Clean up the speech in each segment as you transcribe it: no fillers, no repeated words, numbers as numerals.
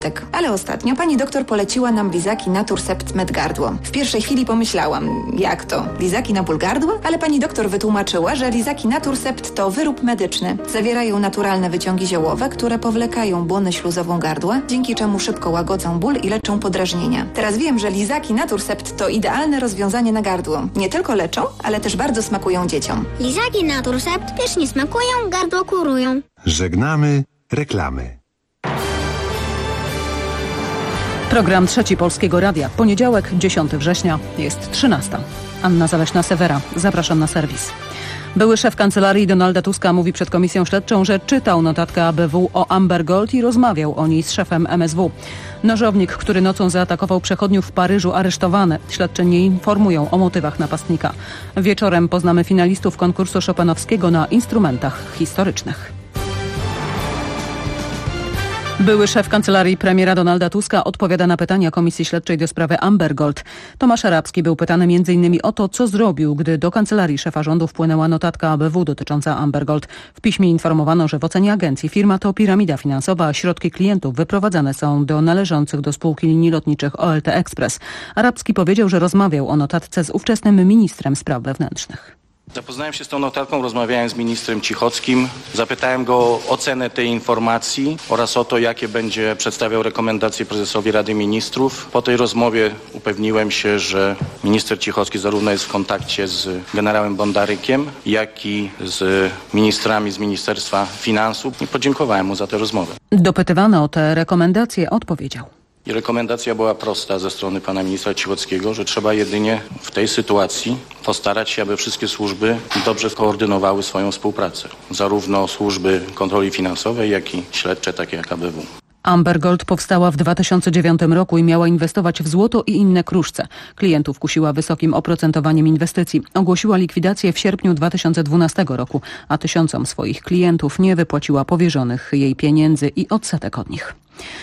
Ale ostatnio pani doktor poleciła nam lizaki Naturcept Med Gardło. W pierwszej chwili pomyślałam, jak to? Lizaki na ból gardła? Ale pani doktor wytłumaczyła, że lizaki Naturcept to wyrób medyczny. Zawierają naturalne wyciągi ziołowe, które powlekają błonę śluzową gardła, dzięki czemu szybko łagodzą ból i leczą podrażnienia. Teraz wiem, że lizaki Naturcept to idealne rozwiązanie na gardło. Nie tylko leczą, ale też bardzo smakują dzieciom. Lizaki Naturcept pysznie smakują, gardło kurują. Żegnamy reklamy. Program Trzeci Polskiego Radia. Poniedziałek, 10 września, jest 13. Anna Zaleśna-Sewera. Zapraszam na serwis. Były szef kancelarii Donalda Tuska mówi przed komisją śledczą, że czytał notatkę ABW o Amber Gold i rozmawiał o niej z szefem MSW. Nożownik, który nocą zaatakował przechodniów w Paryżu, aresztowany. Śledczy nie informują o motywach napastnika. Wieczorem poznamy finalistów konkursu chopinowskiego na instrumentach historycznych. Były szef kancelarii premiera Donalda Tuska odpowiada na pytania Komisji Śledczej do sprawy Amber Gold. Tomasz Arabski był pytany m.in. o to, co zrobił, gdy do kancelarii szefa rządu wpłynęła notatka ABW dotycząca Amber Gold. W piśmie informowano, że w ocenie agencji firma to piramida finansowa, a środki klientów wyprowadzane są do należących do spółki linii lotniczych OLT Express. Arabski powiedział, że rozmawiał o notatce z ówczesnym ministrem spraw wewnętrznych. Zapoznałem się z tą notatką, rozmawiałem z ministrem Cichockim, zapytałem go o ocenę tej informacji oraz o to, jakie będzie przedstawiał rekomendacje prezesowi Rady Ministrów. Po tej rozmowie upewniłem się, że minister Cichocki zarówno jest w kontakcie z generałem Bondarykiem, jak i z ministrami z Ministerstwa Finansów i podziękowałem mu za tę rozmowę. Dopytywany o te rekomendacje odpowiedział. I rekomendacja była prosta ze strony pana ministra Cichockiego, że trzeba jedynie w tej sytuacji postarać się, aby wszystkie służby dobrze skoordynowały swoją współpracę. Zarówno służby kontroli finansowej, jak i śledcze, takie jak ABW. Amber Gold powstała w 2009 roku i miała inwestować w złoto i inne kruszce. Klientów kusiła wysokim oprocentowaniem inwestycji. Ogłosiła likwidację w sierpniu 2012 roku, a tysiącom swoich klientów nie wypłaciła powierzonych jej pieniędzy i odsetek od nich.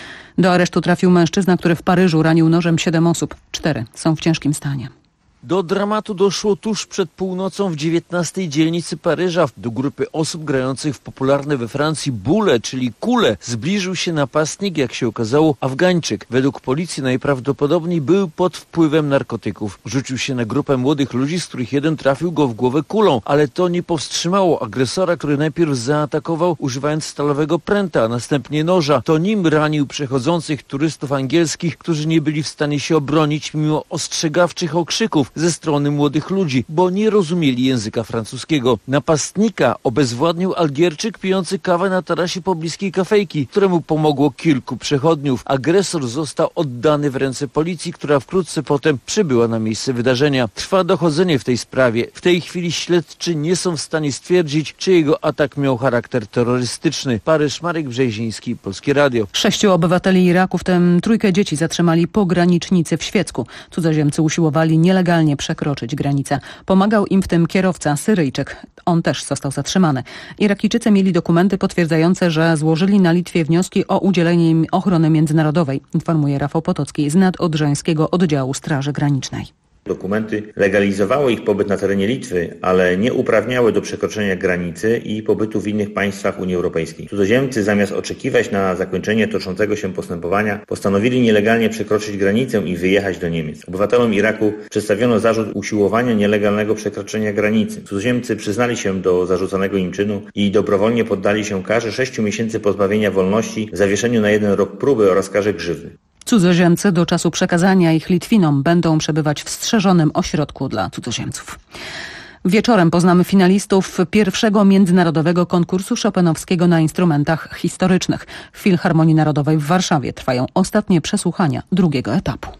Do aresztu trafił mężczyzna, który w Paryżu ranił nożem 7 osób. 4 są w ciężkim stanie. Do dramatu doszło tuż przed północą w 19 dzielnicy Paryża. Do grupy osób grających w popularne we Francji bóle, czyli kule, zbliżył się napastnik, jak się okazało, Afgańczyk. Według policji najprawdopodobniej był pod wpływem narkotyków. Rzucił się na grupę młodych ludzi, z których jeden trafił go w głowę kulą, ale to nie powstrzymało agresora, który najpierw zaatakował używając stalowego pręta, a następnie noża. To nim ranił przechodzących turystów angielskich, którzy nie byli w stanie się obronić mimo ostrzegawczych okrzyków ze strony młodych ludzi, bo nie rozumieli języka francuskiego. Napastnika obezwładnił Algierczyk pijący kawę na tarasie pobliskiej kafejki, któremu pomogło kilku przechodniów. Agresor został oddany w ręce policji, która wkrótce potem przybyła na miejsce wydarzenia. Trwa dochodzenie w tej sprawie. W tej chwili śledczy nie są w stanie stwierdzić, czy jego atak miał charakter terrorystyczny. Paryż, Marek Brzeziński, Polskie Radio. 6 obywateli Iraku, w tym 3 dzieci, zatrzymali pogranicznicy w Świecku. Cudzoziemcy usiłowali nielegalnie przekroczyć granicę. Pomagał im w tym kierowca Syryjczyk. On też został zatrzymany. Irakijczycy mieli dokumenty potwierdzające, że złożyli na Litwie wnioski o udzielenie im ochrony międzynarodowej, informuje Rafał Potocki z Nadodrzańskiego Oddziału Straży Granicznej. Dokumenty legalizowały ich pobyt na terenie Litwy, ale nie uprawniały do przekroczenia granicy i pobytu w innych państwach Unii Europejskiej. Cudzoziemcy zamiast oczekiwać na zakończenie toczącego się postępowania, postanowili nielegalnie przekroczyć granicę i wyjechać do Niemiec. Obywatelom Iraku przedstawiono zarzut usiłowania nielegalnego przekroczenia granicy. Cudzoziemcy przyznali się do zarzucanego im czynu i dobrowolnie poddali się karze 6 miesięcy pozbawienia wolności, zawieszeniu na 1 rok próby oraz karze grzywny. Cudzoziemcy do czasu przekazania ich Litwinom będą przebywać w strzeżonym ośrodku dla cudzoziemców. Wieczorem poznamy finalistów pierwszego międzynarodowego konkursu chopinowskiego na instrumentach historycznych. W Filharmonii Narodowej w Warszawie trwają ostatnie przesłuchania drugiego etapu.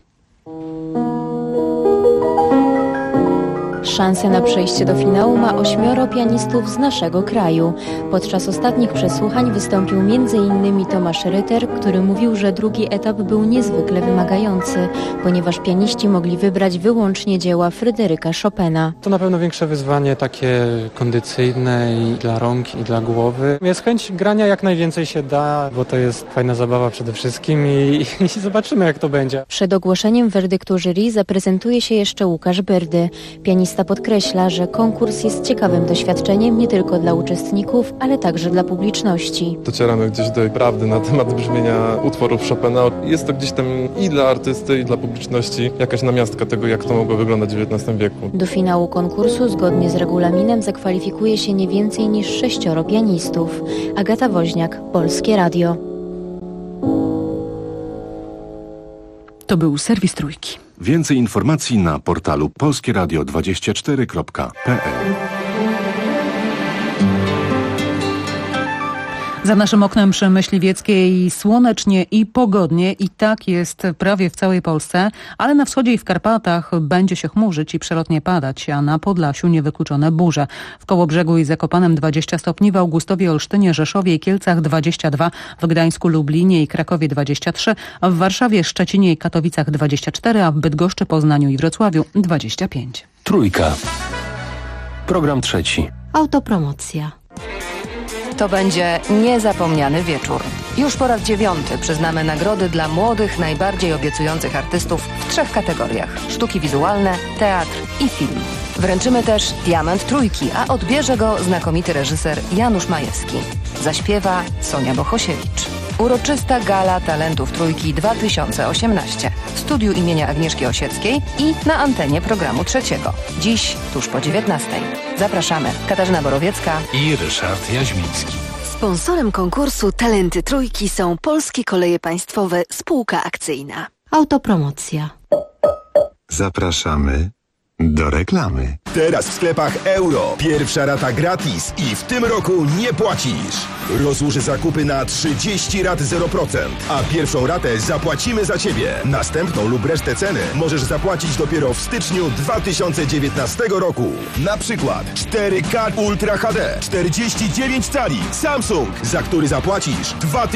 Szansę na przejście do finału ma 8 pianistów z naszego kraju. Podczas ostatnich przesłuchań wystąpił m.in. Tomasz Ryter, który mówił, że drugi etap był niezwykle wymagający, ponieważ pianiści mogli wybrać wyłącznie dzieła Fryderyka Chopina. To na pewno większe wyzwanie takie kondycyjne i dla rąk, i dla głowy. Jest chęć grania jak najwięcej się da, bo to jest fajna zabawa przede wszystkim i zobaczymy, jak to będzie. Przed ogłoszeniem werdyktu jury zaprezentuje się jeszcze Łukasz Byrdy. Pianista Organista podkreśla, że konkurs jest ciekawym doświadczeniem nie tylko dla uczestników, ale także dla publiczności. Docieramy gdzieś do prawdy na temat brzmienia utworów Chopina. Jest to gdzieś tam i dla artysty, i dla publiczności jakaś namiastka tego, jak to mogło wyglądać w XIX wieku. Do finału konkursu zgodnie z regulaminem zakwalifikuje się nie więcej niż 6 pianistów. Agata Woźniak, Polskie Radio. To był serwis Trójki. Więcej informacji na portalu polskieradio24.pl. Za naszym oknem przy Myśliwieckiej słonecznie i pogodnie i tak jest prawie w całej Polsce, ale na wschodzie i w Karpatach będzie się chmurzyć i przelotnie padać, a na Podlasiu niewykluczone burze. W Kołobrzegu i Zakopanem 20 stopni, w Augustowie, Olsztynie, Rzeszowie i Kielcach 22, w Gdańsku, Lublinie i Krakowie 23, a w Warszawie, Szczecinie i Katowicach 24, a w Bydgoszczy, Poznaniu i Wrocławiu 25. Trójka. Program trzeci. Autopromocja. To będzie niezapomniany wieczór. Już po raz 9 przyznamy nagrody dla młodych, najbardziej obiecujących artystów w 3 kategoriach: sztuki wizualne, teatr i film. Wręczymy też Diament Trójki, a odbierze go znakomity reżyser Janusz Majewski. Zaśpiewa Sonia Bohosiewicz. Uroczysta Gala Talentów Trójki 2018 w studiu imienia Agnieszki Osieckiej i na antenie programu trzeciego. Dziś tuż po 19:00. Zapraszamy. Katarzyna Borowiecka i Ryszard Jaźmiński. Sponsorem konkursu Talenty Trójki są Polskie Koleje Państwowe, spółka akcyjna. Autopromocja. Zapraszamy do reklamy. Teraz w sklepach Euro. Pierwsza rata gratis i w tym roku nie płacisz. Rozłóż zakupy na 30 rat 0%, a pierwszą ratę zapłacimy za Ciebie. Następną lub resztę ceny możesz zapłacić dopiero w styczniu 2019 roku. Na przykład 4K Ultra HD 49 cali Samsung, za który zapłacisz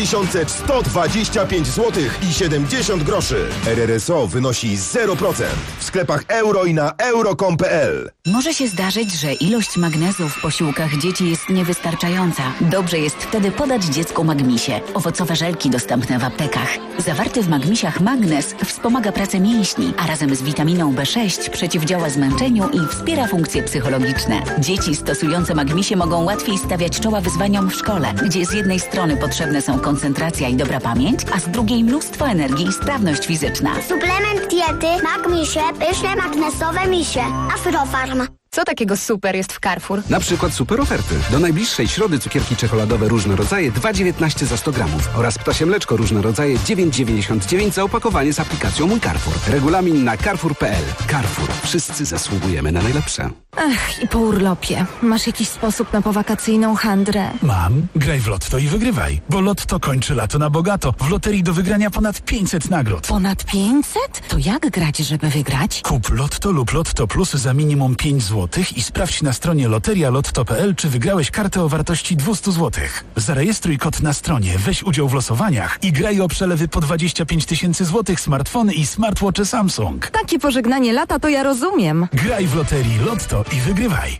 2125 zł i 70 groszy. RRSO wynosi 0%. W sklepach Euro i na euro.com.pl. Może się zdarzyć, że ilość magnezu w posiłkach dzieci jest niewystarczająca. Dobrze jest wtedy podać dziecku Magmisie. Owocowe żelki dostępne w aptekach. Zawarty w Magmisiach magnez wspomaga pracę mięśni, a razem z witaminą B6 przeciwdziała zmęczeniu i wspiera funkcje psychologiczne. Dzieci stosujące Magmisie mogą łatwiej stawiać czoła wyzwaniom w szkole, gdzie z jednej strony potrzebne są koncentracja i dobra pamięć, a z drugiej mnóstwo energii i sprawność fizyczna. Suplement diety Magmisie, pyszne magnesowe misie. Afrofarm. Co takiego super jest w Carrefour? Na przykład super oferty. Do najbliższej środy cukierki czekoladowe różne rodzaje 2,19 za 100 gramów oraz ptasie mleczko różne rodzaje 9,99 za opakowanie z aplikacją Mój Carrefour. Regulamin na carrefour.pl. Carrefour. Wszyscy zasługujemy na najlepsze. Ach, i po urlopie. Masz jakiś sposób na powakacyjną handrę? Mam. Graj w Lotto i wygrywaj. Bo Lotto kończy lato na bogato. W loterii do wygrania ponad 500 nagród. Ponad 500? To jak grać, żeby wygrać? Kup Lotto lub Lotto Plus za minimum 5 zł i sprawdź na stronie loterialotto.pl, czy wygrałeś kartę o wartości 200 zł. Zarejestruj kod na stronie, weź udział w losowaniach i graj o przelewy po 25 000 złotych, smartfony i smartwatche Samsung. Takie pożegnanie lata to ja rozumiem. Graj w loterii Lotto i wygrywaj.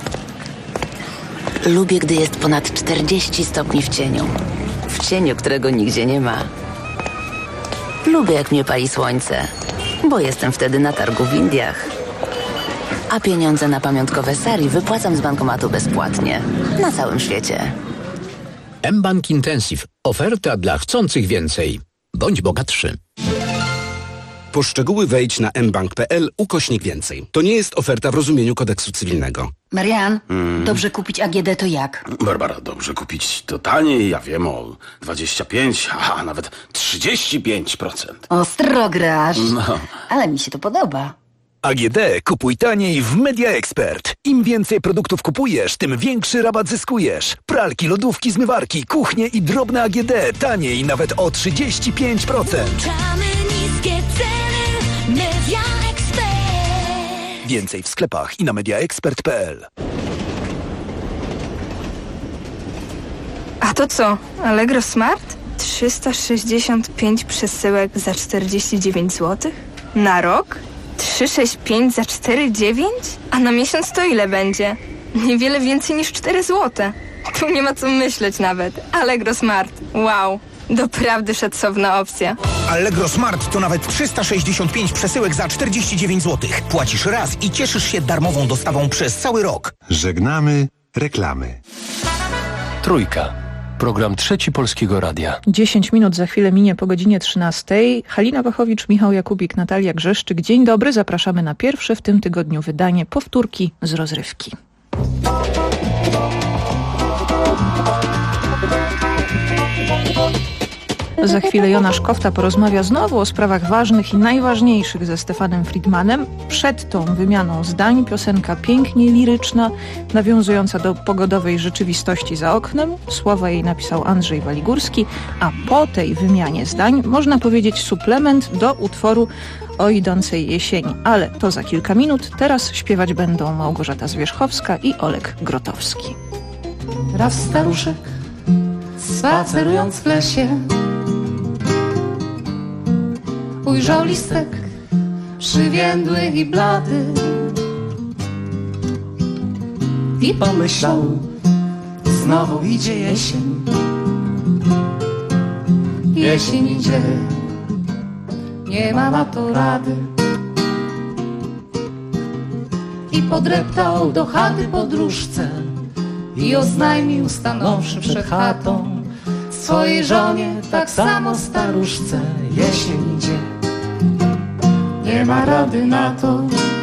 Lubię, gdy jest ponad 40 stopni w cieniu. W cieniu, którego nigdzie nie ma. Lubię, jak mnie pali słońce, bo jestem wtedy na targu w Indiach. A pieniądze na pamiątkowe sari wypłacam z bankomatu bezpłatnie. Na całym świecie. mBank Intensive. Oferta dla chcących więcej. Bądź bogatszy. Po szczegóły wejdź na mbank.pl/więcej. To nie jest oferta w rozumieniu kodeksu cywilnego. Marian, dobrze kupić AGD to jak? Barbara, dobrze kupić to taniej, ja wiem, o 25, a nawet 35%. Ostro grasz. No. Ale mi się to podoba. AGD kupuj taniej w Media Expert. Im więcej produktów kupujesz, tym większy rabat zyskujesz. Pralki, lodówki, zmywarki, kuchnie i drobne AGD taniej nawet o 35%. Niskie ceny Media Expert. Więcej w sklepach i na mediaexpert.pl. A to co? Allegro Smart? 365 przesyłek za 49 zł? Na rok? 365 za 4,9? A na miesiąc to ile będzie? Niewiele więcej niż 4 zł. Tu nie ma co myśleć nawet. Allegro Smart. Wow. Doprawdy szacowna opcja. Allegro Smart to nawet 365 przesyłek za 49 zł. Płacisz raz i cieszysz się darmową dostawą przez cały rok. Żegnamy reklamy. Trójka. Program Trzeci Polskiego Radia. 10 minut za chwilę minie po godzinie 13. Halina Wachowicz, Michał Jakubik, Natalia Grzeszczyk. Dzień dobry, zapraszamy na pierwsze w tym tygodniu wydanie powtórki z rozrywki. Za chwilę Jonasz Kofta porozmawia znowu o sprawach ważnych i najważniejszych ze Stefanem Friedmanem. Przed tą wymianą zdań piosenka pięknie liryczna, nawiązująca do pogodowej rzeczywistości za oknem. Słowa jej napisał Andrzej Waligórski, a po tej wymianie zdań można powiedzieć suplement do utworu o idącej jesieni. Ale to za kilka minut. Teraz śpiewać będą Małgorzata Zwierzchowska i Olek Grotowski. Raz staruszek, spacerując w lesie, ujrzał listek przywiędły i blady i pomyślał, znowu idzie jesień. Jesień idzie, nie ma na to rady. I podreptał do chaty podróżce i oznajmił, stanąwszy przed chatą, swojej żonie, tak samo staruszce: jesień idzie, nie ma rady na to.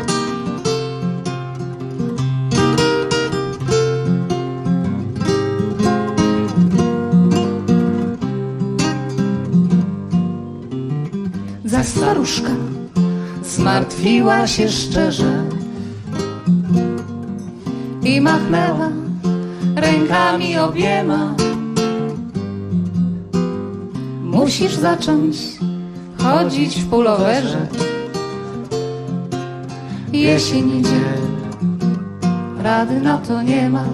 Zaś staruszka zmartwiła się szczerze i machnęła rękami obiema. Musisz zacząć chodzić w pulowerze. Jesień idzie, rady na to nie ma.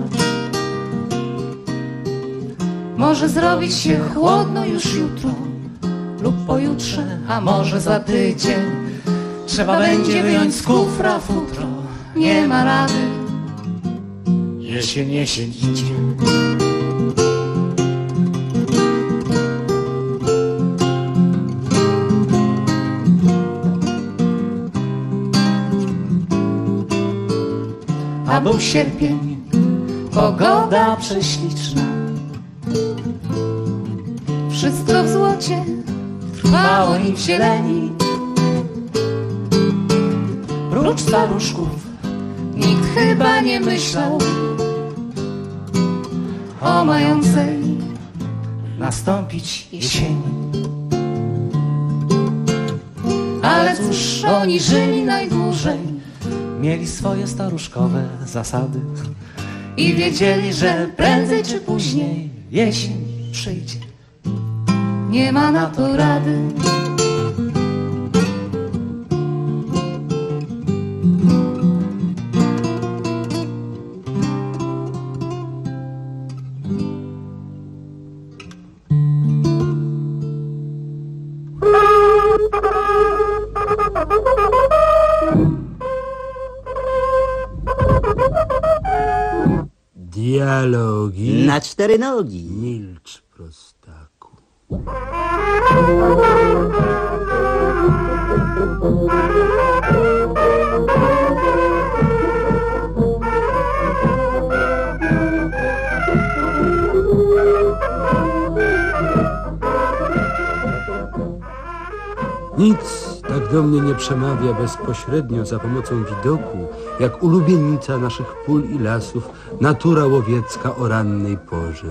Może zrobić się chłodno już jutro lub pojutrze, a może za tydzień. Trzeba będzie wyjąć z kufra futro. Nie ma rady. Jesień, jesień idzie. A był sierpień, pogoda prześliczna. Wszystko w złocie, trwało im w zieleni. Prócz staruszków nikt chyba nie myślał o mającej nastąpić jesieni. Ale cóż, oni żyli najdłużej, mieli swoje staruszkowe zasady i wiedzieli, że prędzej czy później jesień przyjdzie. Nie ma na to rady. Dialogi na 4 nogi. Milcz, prostaku. Nic tak do mnie nie przemawia bezpośrednio za pomocą widoku, jak ulubienica naszych pól i lasów, natura łowiecka o rannej porze.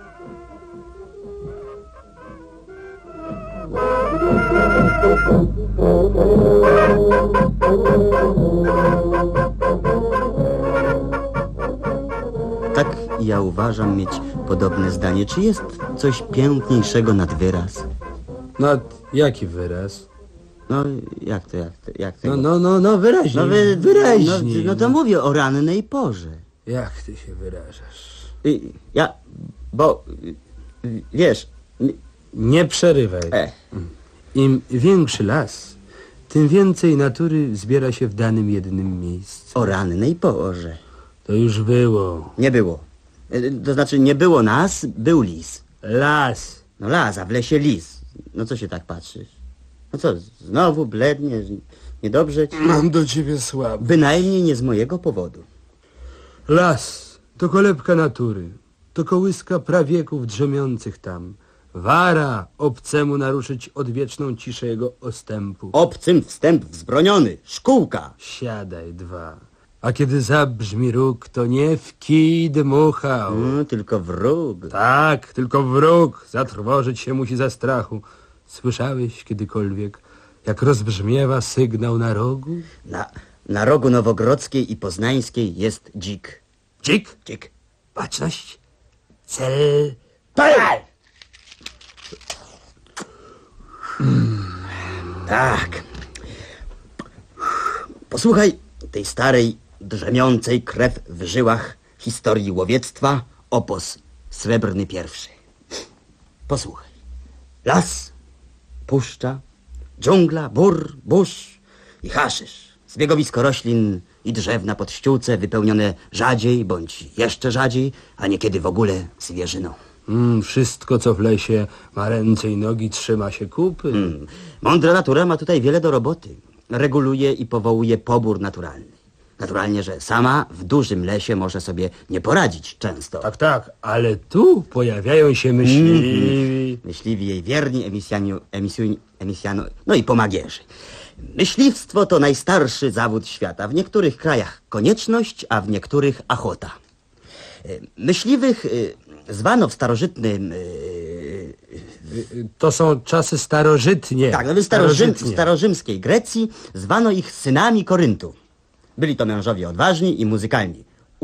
Tak ja uważam mieć podobne zdanie. Czy jest coś piękniejszego nad wyraz? Nad jaki wyraz? No, jak to? No, wyraźnie. Wyraźnie. No to mówię o rannej porze. Jak ty się wyrażasz? Wiesz... Nie przerywaj. Im większy las, tym więcej natury zbiera się w danym jednym miejscu. O rannej porze. To już było. Nie było. To znaczy nie było nas, był lis. Las. No las, a w lesie lis. No co się tak patrzysz? No co, znowu bledniesz? Niedobrze ci? Mam do ciebie słabo. Bynajmniej nie z mojego powodu. Las to kolebka natury. To kołyska prawieków drzemiących tam. Wara obcemu naruszyć odwieczną ciszę jego ostępu. Obcym wstęp wzbroniony. Szkółka. Siadaj, dwa. A kiedy zabrzmi róg, to nie w kij dmuchał. Tylko wróg. Tak, tylko wróg. Zatrwożyć się musi ze strachu. Słyszałeś kiedykolwiek, jak rozbrzmiewa sygnał na rogu? Na rogu Nowogrodzkiej i Poznańskiej jest dzik. Dzik? Dzik. Baczność. Cel. Pal! Tak. Posłuchaj tej starej, drzemiącej krew w żyłach historii łowiectwa, opos srebrny pierwszy. Posłuchaj. Las, puszcza, dżungla, bór, burz i haszysz. Zbiegowisko roślin i drzew na podściółce wypełnione rzadziej bądź jeszcze rzadziej, a niekiedy w ogóle zwierzyną. Wszystko, co w lesie ma ręce i nogi, trzyma się kupy. Mądra natura ma tutaj wiele do roboty. Reguluje i powołuje pobór naturalny. Naturalnie, że sama w dużym lesie może sobie nie poradzić często. Tak, ale tu pojawiają się myśliwi. Myśliwi jej wierni, no i pomagierzy. Myśliwstwo to najstarszy zawód świata. W niektórych krajach konieczność, a w niektórych achota. Myśliwych zwano w starożytnym... To są czasy starożytnie. Tak, w starorzymskiej Grecji zwano ich synami Koryntu. Byli to mężowie odważni i muzykalni.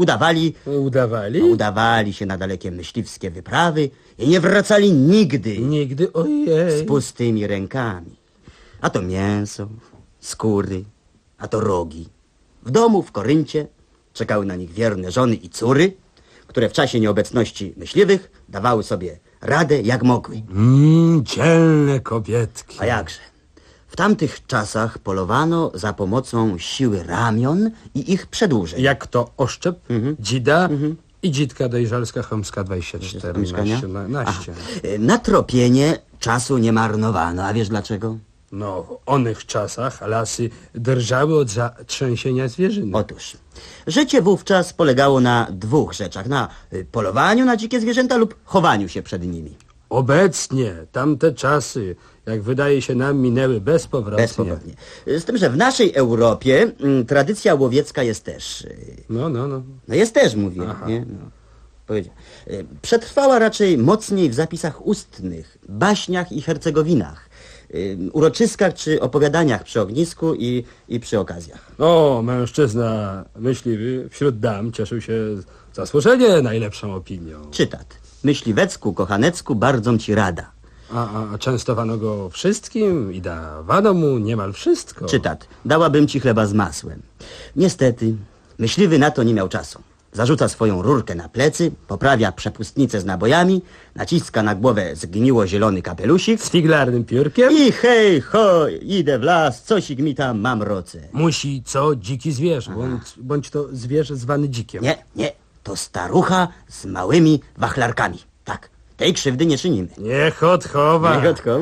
Udawali się na dalekie myśliwskie wyprawy i nie wracali nigdy. Nigdy, ojej. Z pustymi rękami. A to mięso, skóry, a to rogi. W domu w Koryncie czekały na nich wierne żony i córy, które w czasie nieobecności myśliwych dawały sobie radę jak mogły. Dzielne kobietki. A jakże? W tamtych czasach polowano za pomocą siły ramion i ich przedłużeń. Jak to oszczep, dzida i dzidka dojrzalska chomska 24. Na tropienie czasu nie marnowano, a wiesz dlaczego? No, w onych czasach lasy drżały od zatrzęsienia zwierzyny. Otóż, życie wówczas polegało na dwóch rzeczach. Na polowaniu na dzikie zwierzęta lub chowaniu się przed nimi. Obecnie tamte czasy, jak wydaje się nam, minęły bezpowrotnie. Z tym, że w naszej Europie tradycja łowiecka jest też... No, jest też, mówię, nie? Przetrwała raczej mocniej w zapisach ustnych, baśniach i hercegowinach, uroczyskach czy opowiadaniach przy ognisku i przy okazjach. Mężczyzna myśliwy wśród dam cieszył się zasłużenie najlepszą opinią. Czytat. Myśliwecku, kochanecku, bardzo ci rada. A częstowano go wszystkim i dawano mu niemal wszystko. Czytat. Dałabym ci chleba z masłem. Niestety, myśliwy na to nie miał czasu. Zarzuca swoją rurkę na plecy, poprawia przepustnicę z nabojami, naciska na głowę zgniło-zielony kapelusik z figlarnym piórkiem i hej, hoj, idę w las, coś mi tam mamroce. Musi dziki zwierz, bądź to zwierz zwany dzikiem. Nie, to starucha z małymi wachlarkami. Tak, tej krzywdy nie czynimy. Niech odchowa.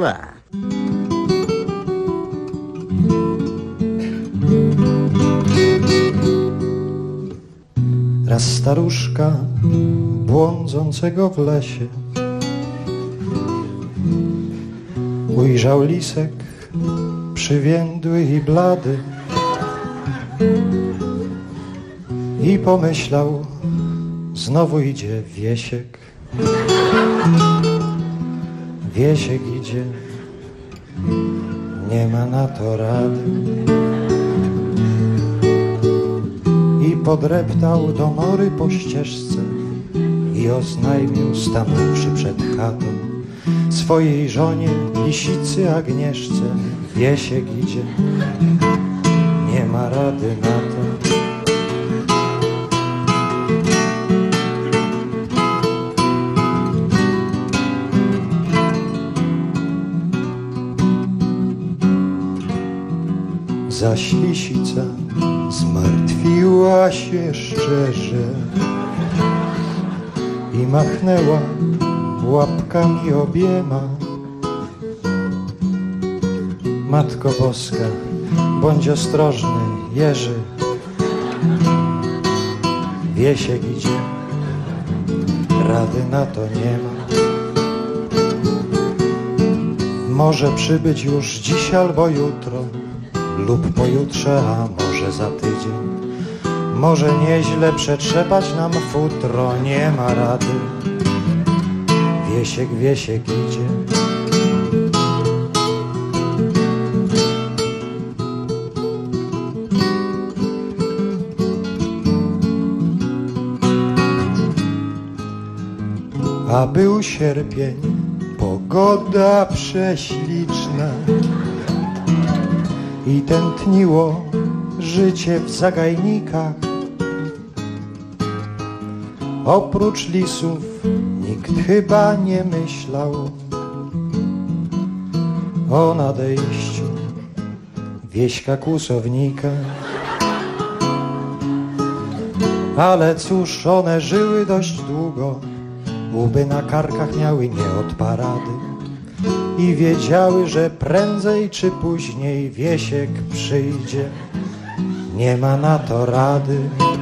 Raz staruszka błądzącego w lesie ujrzał lisek przywiędły i blady i pomyślał, znowu idzie Wiesiek. Wiesiek idzie, nie ma na to rady. I podreptał do nory po ścieżce i oznajmił, stanąwszy przed chatą, swojej żonie, lisicy Agnieszce: Wiesiek idzie, nie ma rady na to. Zaś lisica zmartwiła się szczerze i machnęła łapką rękami obiema. Matko Boska, bądź ostrożny, Jerzy. Wiesiek idzie, rady na to nie ma. Może przybyć już dziś albo jutro, lub pojutrze, a może za tydzień. Może nieźle przetrzepać nam futro, nie ma rady. Wiesiek idzie. A był sierpień, pogoda prześliczna i tętniło życie w zagajnikach. Oprócz lisów nikt chyba nie myślał o nadejściu wieśka kłusownika. Ale cóż, one żyły dość długo, łby na karkach miały nie od parady i wiedziały, że prędzej czy później Wiesiek przyjdzie. Nie ma na to rady.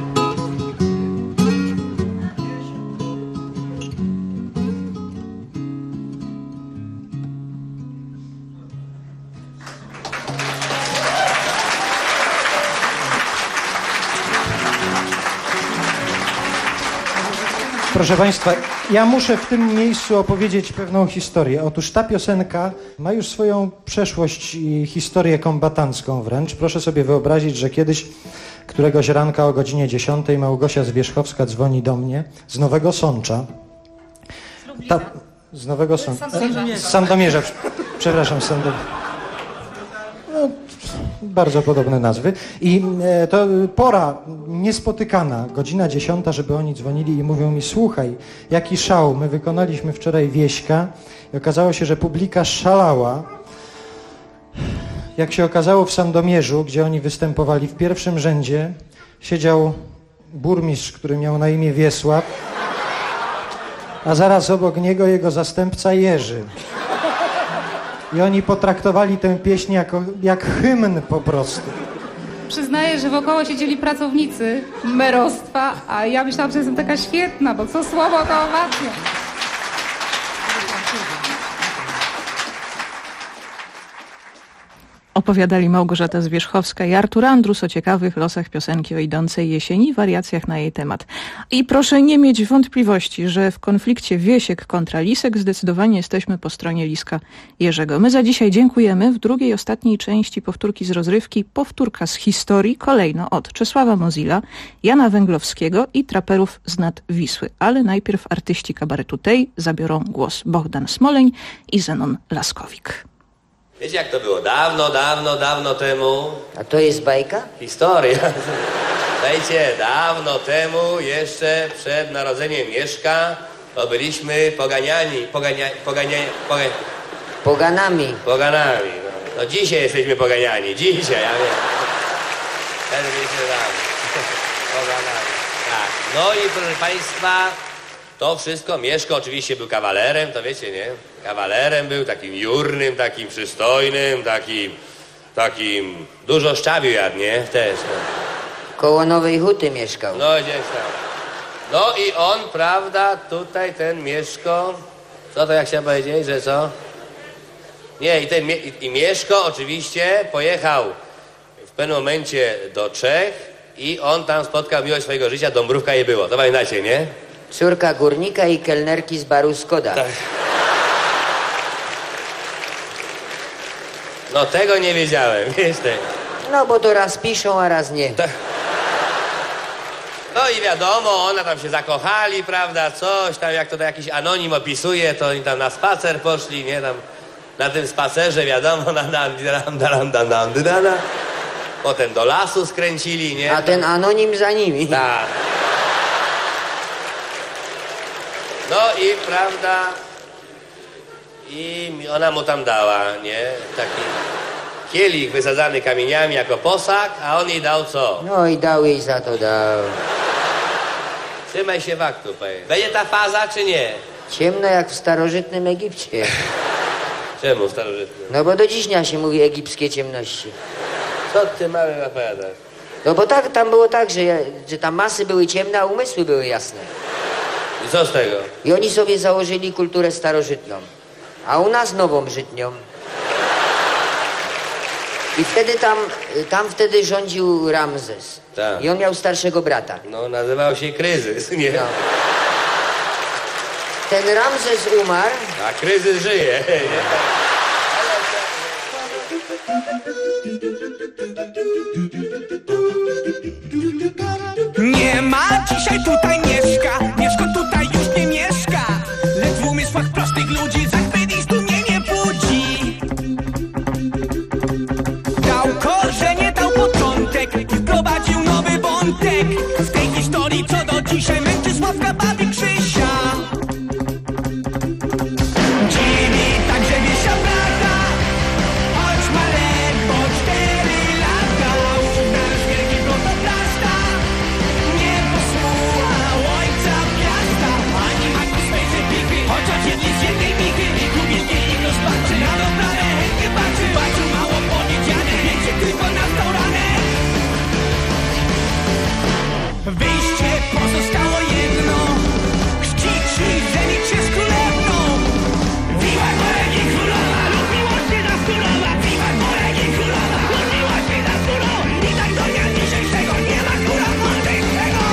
Proszę Państwa, ja muszę w tym miejscu opowiedzieć pewną historię. Otóż ta piosenka ma już swoją przeszłość i historię kombatancką wręcz. Proszę sobie wyobrazić, że kiedyś, któregoś ranka o godzinie 10 Małgosia Zwierzchowska dzwoni do mnie z Nowego Sącza. Z Nowego Sącza. Z Sandomierza. Przepraszam, z Sandomierza. No, bardzo podobne nazwy. I to pora niespotykana, godzina 10, żeby oni dzwonili i mówią mi: słuchaj, jaki szał, my wykonaliśmy wczoraj Wieśka i okazało się, że publika szalała. Jak się okazało, w Sandomierzu, gdzie oni występowali, w pierwszym rzędzie siedział burmistrz, który miał na imię Wiesław, a zaraz obok niego jego zastępca Jerzy. I oni potraktowali tę pieśń jak hymn po prostu. Przyznaję, że wokoło siedzieli pracownicy merostwa, a ja myślałam, że jestem taka świetna, bo co słowo to owacja. Opowiadali Małgorzata Zwierzchowska i Artur Andrus o ciekawych losach piosenki o idącej jesieni i wariacjach na jej temat. I proszę nie mieć wątpliwości, że w konflikcie Wiesiek kontra Lisek zdecydowanie jesteśmy po stronie Liska Jerzego. My za dzisiaj dziękujemy. W drugiej, ostatniej części powtórki z rozrywki, powtórka z historii, kolejno od Czesława Mozilla, Jana Węglowskiego i traperów z nad Wisły. Ale najpierw artyści kabaretu tej zabiorą głos: Bohdan Smoleń i Zenon Laskowik. Wiecie, jak to było? Dawno temu... A to jest bajka? Historia. Słuchajcie, dawno temu, jeszcze przed narodzeniem Mieszka, to byliśmy poganiani. Poganami. Poganami. No dzisiaj jesteśmy poganiani. Dzisiaj, ja wiem. Wtedy byliśmy tam. Poganami. Tak. No i proszę Państwa, to wszystko, Mieszko oczywiście był kawalerem, to wiecie, nie? Kawalerem był, takim jurnym, takim przystojnym, takim dużo szczawiu jadł, nie? Też, no. Koło Nowej Huty mieszkał. No gdzieś tam. No i on, prawda, tutaj ten Mieszko, co to jak chciałem powiedzieć, że co? Nie, i Mieszko oczywiście pojechał w pewnym momencie do Czech i on tam spotkał miłość swojego życia, Dąbrówka jej było, to pamiętacie, nie? Córka górnika i kelnerki z baru Skoda. Tak. No tego nie wiedziałem, wiesz ty. No bo to raz piszą, a raz nie. No i wiadomo, ona tam się zakochali, prawda, coś tam, jak to jakiś anonim opisuje, to oni tam na spacer poszli, nie, tam na tym spacerze, wiadomo, potem do lasu skręcili, nie. A ten anonim za nimi. Tak. No i prawda, i ona mu tam dała, nie, taki kielich wysadzany kamieniami jako posag, a on jej dał co? No i dał jej za to, dał. Trzymaj się faktu, panie. Będzie ta faza, czy nie? Ciemno jak w starożytnym Egipcie. Czemu starożytny? No bo do dziś dnia się mówi egipskie ciemności. Co ty mały opowiadasz? No bo tak, tam było tak, że tam masy były ciemne, a umysły były jasne. I co z tego? I oni sobie założyli kulturę starożytną. A u nas nową żytnią. I wtedy tam wtedy rządził Ramzes. Tak. I on miał starszego brata. No, nazywał się kryzys, nie? No. Ten Ramzes umarł. A kryzys żyje. Nie ma dzisiaj tutaj mieszka, Mieszko tutaj już nie mieszka. Lecz w umysłach prostych ludzi zachwyt i zdumienie budzi. Dał korzenie, dał początek i wprowadził nowy wątek w tej historii, co do dzisiaj męczy Sławka, bawi Krzysia. Dziwi także Wiesia brata, choć ma ledwo 4 lata. Nasz wielki protoplasta nie posłuchał ojca miasta, ani matki swej pichy, chociaż jedni z jednej michy. I lubię ich rozpaczy, na dobrane chętnie patrzy. Baciu mało powiedziane, wiecie tylko na tą ranę. Wyjście pozostało jedno, chrzcić i żenić się z królewną. Wiwat Moregi Królowa lub miłości na królowa. Wiwat Moregi Królowa lub miłości na królowa. I tak do dnia dzisiejszego nie ma króla mądrzejszego.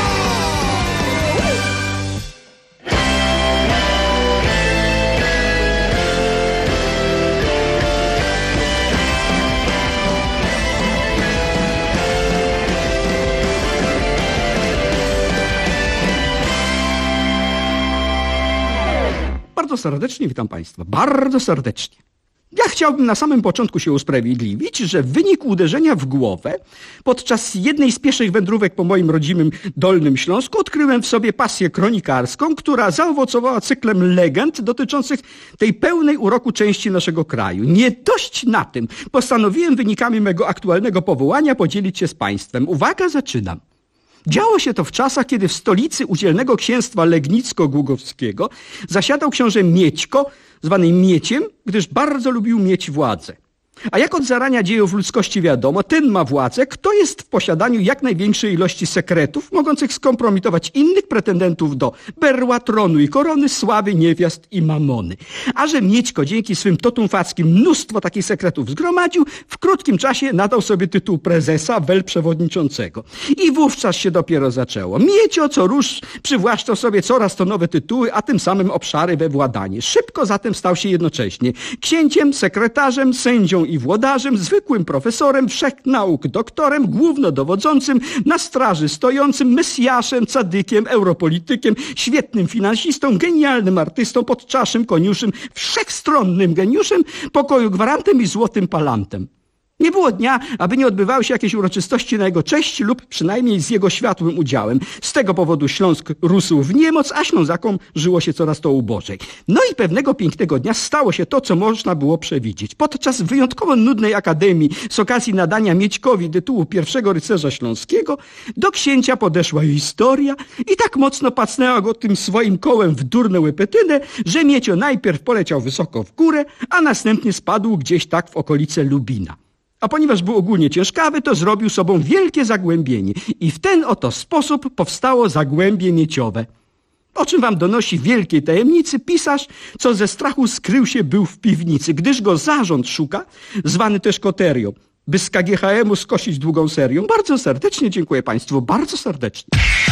Bardzo serdecznie witam Państwa, bardzo serdecznie. Ja chciałbym na samym początku się usprawiedliwić, że w wyniku uderzenia w głowę podczas jednej z pieszych wędrówek po moim rodzimym Dolnym Śląsku odkryłem w sobie pasję kronikarską, która zaowocowała cyklem legend dotyczących tej pełnej uroku części naszego kraju. Nie dość na tym, postanowiłem wynikami mego aktualnego powołania podzielić się z Państwem. Uwaga, zaczynam. Działo się to w czasach, kiedy w stolicy udzielnego księstwa legnicko-głogowskiego zasiadał książę Miećko, zwany Mieciem, gdyż bardzo lubił mieć władzę. A jak od zarania dziejów ludzkości wiadomo, ten ma władzę, kto jest w posiadaniu jak największej ilości sekretów, mogących skompromitować innych pretendentów do berła, tronu i korony, sławy, niewiast i mamony. A że Miećko dzięki swym totumfackim mnóstwo takich sekretów zgromadził, w krótkim czasie nadał sobie tytuł prezesa, wel przewodniczącego. I wówczas się dopiero zaczęło. Miecio co rusz przywłaszczał sobie coraz to nowe tytuły, a tym samym obszary we władanie. Szybko zatem stał się jednocześnie księciem, sekretarzem, sędzią i włodarzem, zwykłym profesorem, wszech nauk doktorem, głównodowodzącym, na straży stojącym, mesjaszem, cadykiem, europolitykiem, świetnym finansistą, genialnym artystą, podczaszym, koniuszym, wszechstronnym geniuszem, pokoju gwarantem i złotym palantem. Nie było dnia, aby nie odbywały się jakieś uroczystości na jego cześć lub przynajmniej z jego światłym udziałem. Z tego powodu Śląsk rósł w niemoc, a Ślązakom żyło się coraz to ubożej. No i pewnego pięknego dnia stało się to, co można było przewidzieć. Podczas wyjątkowo nudnej akademii z okazji nadania Miećkowi tytułu pierwszego rycerza śląskiego do księcia podeszła historia i tak mocno pacnęła go tym swoim kołem w durne łepetynę, że Miecio najpierw poleciał wysoko w górę, a następnie spadł gdzieś tak w okolice Lubina. A ponieważ był ogólnie ciężkawy, to zrobił sobą wielkie zagłębienie i w ten oto sposób powstało Zagłębie Mieciowe. O czym wam donosi wielkiej tajemnicy pisarz, co ze strachu skrył się był w piwnicy, gdyż go zarząd szuka, zwany też Koterią, by z KGHM-u skosić długą serią. Bardzo serdecznie dziękuję Państwu, bardzo serdecznie.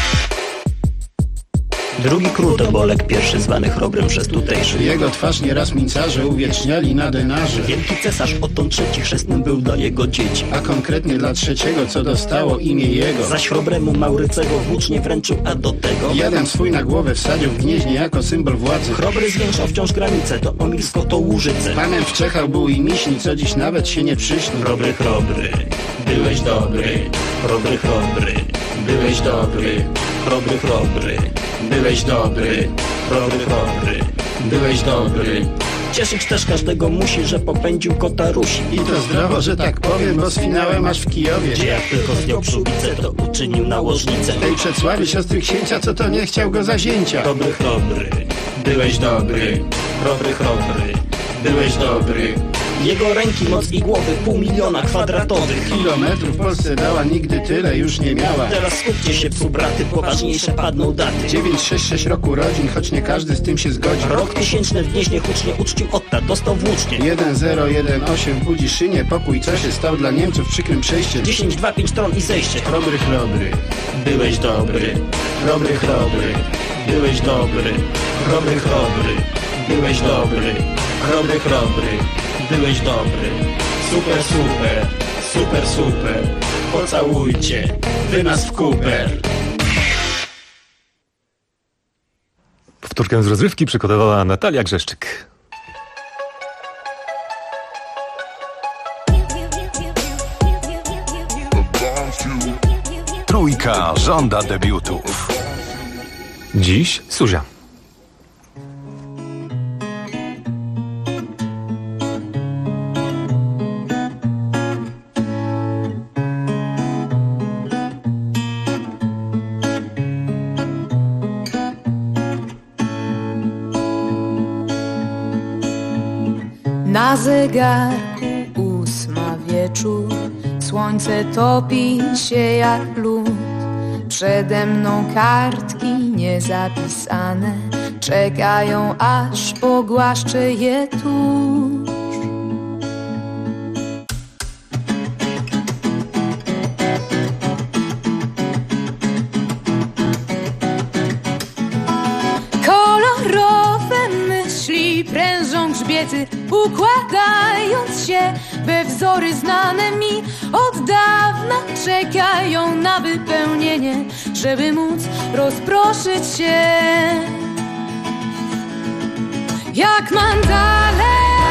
Drugi król to Bolek, pierwszy zwany chrobrym przez tutejszych. Jego twarz nieraz mincarze uwieczniali na denarze. Wielki cesarz Oton III chrzestnym był dla jego dzieci. A konkretnie dla trzeciego, co dostało imię jego. Zaś chrobremu Maurycego włócznie wręczył, a do tego jeden swój na głowę wsadził w gnieźnie jako symbol władzy. Chrobry zwiększał wciąż granice, to Omilsko, to Łużyce. Panem w Czechach był i miśni, co dziś nawet się nie przyśni. Chrobry, chrobry, byłeś dobry. Chrobry, chrobry, byłeś dobry. Chrobry, chrobry, byłeś dobry. Chrobry, chrobry, byłeś dobry. Cieszyć też każdego musi, że popędził kota Rusi. I to zdrowo, że tak powiem, bo z finałem aż w Kijowie. Gdzie jak tylko zdjął przyłbicę, to uczynił nałożnicę. Tej przedsławie siostry księcia, co to nie chciał go za zięcia. Chrobry, chrobry, byłeś dobry, chrobry, byłeś dobry. Jego ręki, moc i głowy, 500 000 kwadratowych. Kilometrów Polsce dała, nigdy tyle już nie miała. Teraz skupcie się, braty, poważniejsze padną daty. 966 roku rodzin, choć nie każdy z tym się zgodzi. Rok 1000 w Gnieźnie hucznie uczcił Otta, dostał włócznie. 1018 w Budziszynie, pokój co się stał dla Niemców, przykrym przejście. 10, 2, 5 tron i zejście. Chrobry, byłeś dobry, chrobry, byłeś dobry, chrobry, byłeś dobry, chrobry, byłeś dobry. Super, super, super, super. Pocałujcie, wy nas w kuper. Powtórkę z rozrywki przygotowała Natalia Grzeszczyk. Trójka żąda debiutów. Dziś Suzia. Na zegarku 8 wieczór, słońce topi się jak lód. Przede mną kartki niezapisane czekają, aż pogłaszczę je tuż. Kolorowe myśli prężą grzbiety, układając się we wzory znane mi od dawna, czekają na wypełnienie, żeby móc rozproszyć się jak mandale.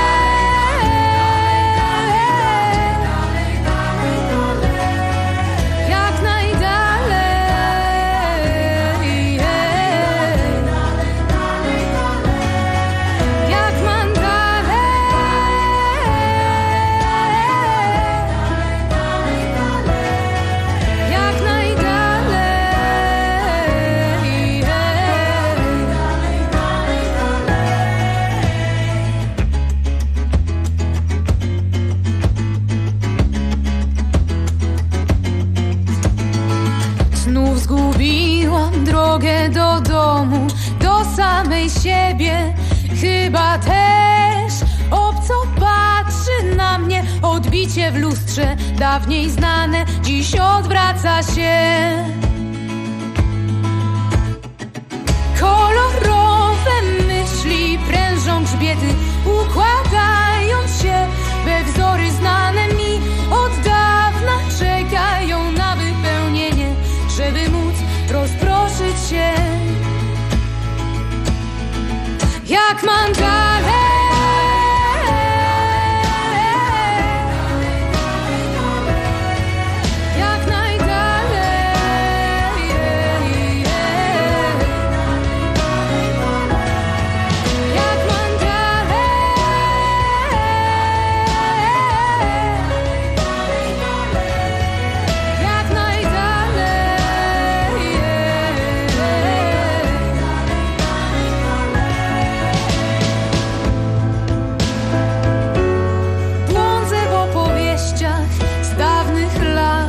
Zgubiłam drogę do domu, do samej siebie. Chyba też obco patrzy na mnie. Odbicie w lustrze, dawniej znane, dziś odwraca się. Kolorowe myśli prężą grzbiety, układając się we wzory znane mi od dawna, czekają na wypełnienie, żeby móc rozproszyć się jak mandale. Jak najdalej. Jak mandale. Jak najdalej. Błądzę w opowieściach z dawnych lat,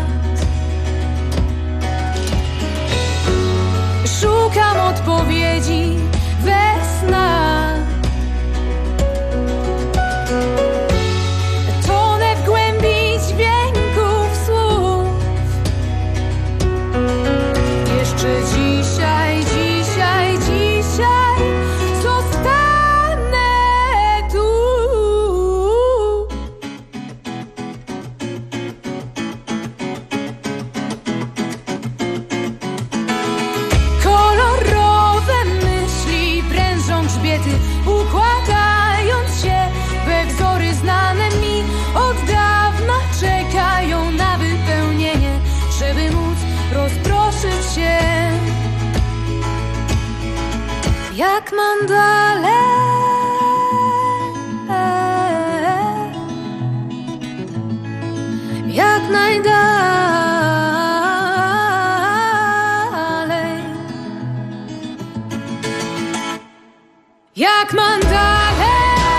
szukam odpowiedzi we snach. Tonę w głębi dźwięków słów. Jeszcze dzisiaj, dzisiaj, dzisiaj zostanę tu. Kolorowe myśli prężą grzbiety, układając się we wzory znane mi od dawna, czekają na wypełnienie, żeby móc rozproszyć się jak mandale. Jak najdalej. jak mam dalej,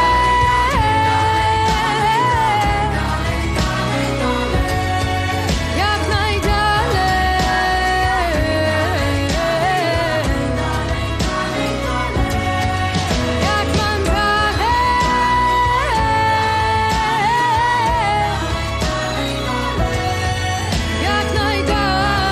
jak najdalej, jak mam dalej, jak najdalej.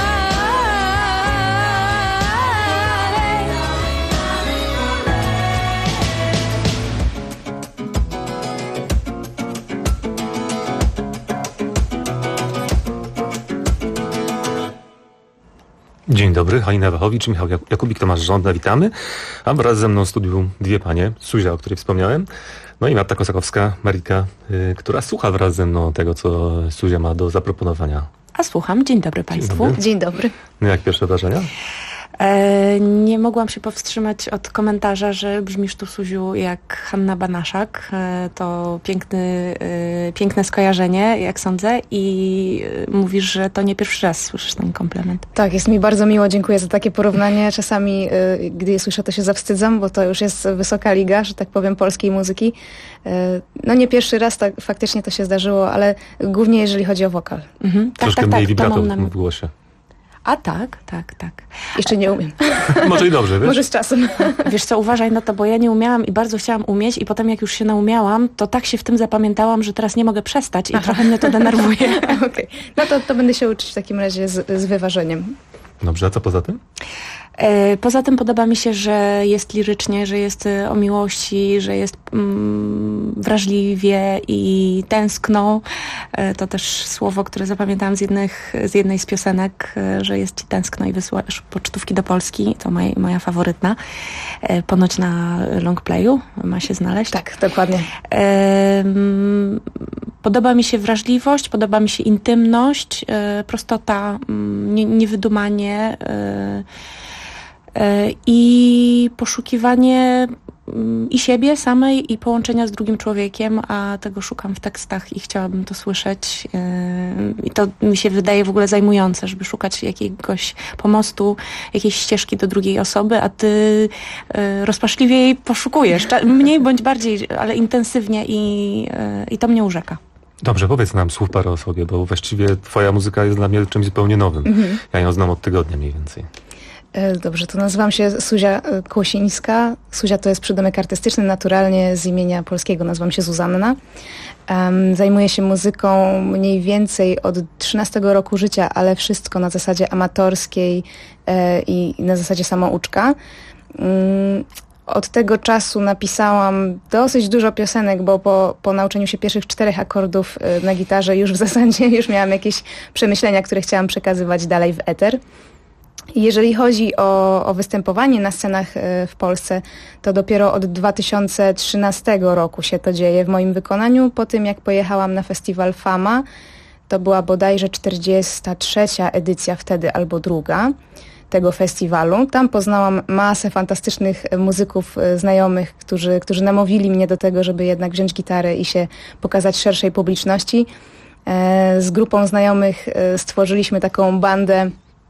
Dzień dobry, Halina Wachowicz, Michał Jakubik, Tomasz Żądna, witamy. A wraz ze mną w studiu dwie panie, Suzia, o której wspomniałem, no i Marta Kosakowska, Marika, która słucha wraz ze mną tego, co Suzia ma do zaproponowania. A słucham. Dzień dobry Państwu. Dzień dobry. No jak pierwsze wrażenia? Nie mogłam się powstrzymać od komentarza, że brzmisz tu, Suziu, jak Hanna Banaszak. To piękne skojarzenie, jak sądzę, i mówisz, że to nie pierwszy raz słyszysz ten komplement. Tak, jest mi bardzo miło, dziękuję za takie porównanie. Czasami, gdy je słyszę, to się zawstydzam, bo to już jest wysoka liga, że tak powiem, polskiej muzyki. No nie pierwszy raz tak faktycznie to się zdarzyło, ale głównie jeżeli chodzi o wokal. Mhm. Troszkę mniej vibrato w głosie. A tak. Jeszcze nie umiem. Może i dobrze, wiesz? Może z czasem. Wiesz co, uważaj na to, bo ja nie umiałam i bardzo chciałam umieć i potem jak już się naumiałam, to tak się w tym zapamiętałam, że teraz nie mogę przestać i trochę mnie to denerwuje. Okej. No to będę się uczyć w takim razie z wyważeniem. Dobrze, a co poza tym? Poza tym podoba mi się, że jest lirycznie, że jest o miłości, że jest wrażliwie i tęskno. To też słowo, które zapamiętałam z jednej z piosenek, że jest ci tęskno i wysyłasz pocztówki do Polski. To moja faworytna. Ponoć na longplayu ma się znaleźć. Tak, dokładnie. Podoba mi się wrażliwość, podoba mi się intymność, prostota, niewydumanie i poszukiwanie i siebie samej, i połączenia z drugim człowiekiem, a tego szukam w tekstach i chciałabym to słyszeć. I to mi się wydaje w ogóle zajmujące, żeby szukać jakiegoś pomostu, jakiejś ścieżki do drugiej osoby, a ty rozpaczliwie jej poszukujesz. Mniej bądź bardziej, ale intensywnie i to mnie urzeka. Dobrze, powiedz nam słów parę o sobie, bo właściwie twoja muzyka jest dla mnie czymś zupełnie nowym. Mhm. Ja ją znam od tygodnia mniej więcej. Dobrze, to nazywam się Suzia Kłosińska. Suzia to jest przydomek artystyczny, naturalnie z imienia polskiego nazywam się Zuzanna. Zajmuję się muzyką mniej więcej od 13 roku życia, ale wszystko na zasadzie amatorskiej i na zasadzie samouczka. Od tego czasu napisałam dosyć dużo piosenek, bo po nauczeniu się pierwszych 4 akordów na gitarze już w zasadzie już miałam jakieś przemyślenia, które chciałam przekazywać dalej w eter. Jeżeli chodzi o występowanie na scenach w Polsce, to dopiero od 2013 roku się to dzieje w moim wykonaniu. Po tym, jak pojechałam na festiwal Fama, to była bodajże 43. edycja wtedy albo druga tego festiwalu. Tam poznałam masę fantastycznych muzyków znajomych, którzy namówili mnie do tego, żeby jednak wziąć gitarę i się pokazać szerszej publiczności. Z grupą znajomych stworzyliśmy taką bandę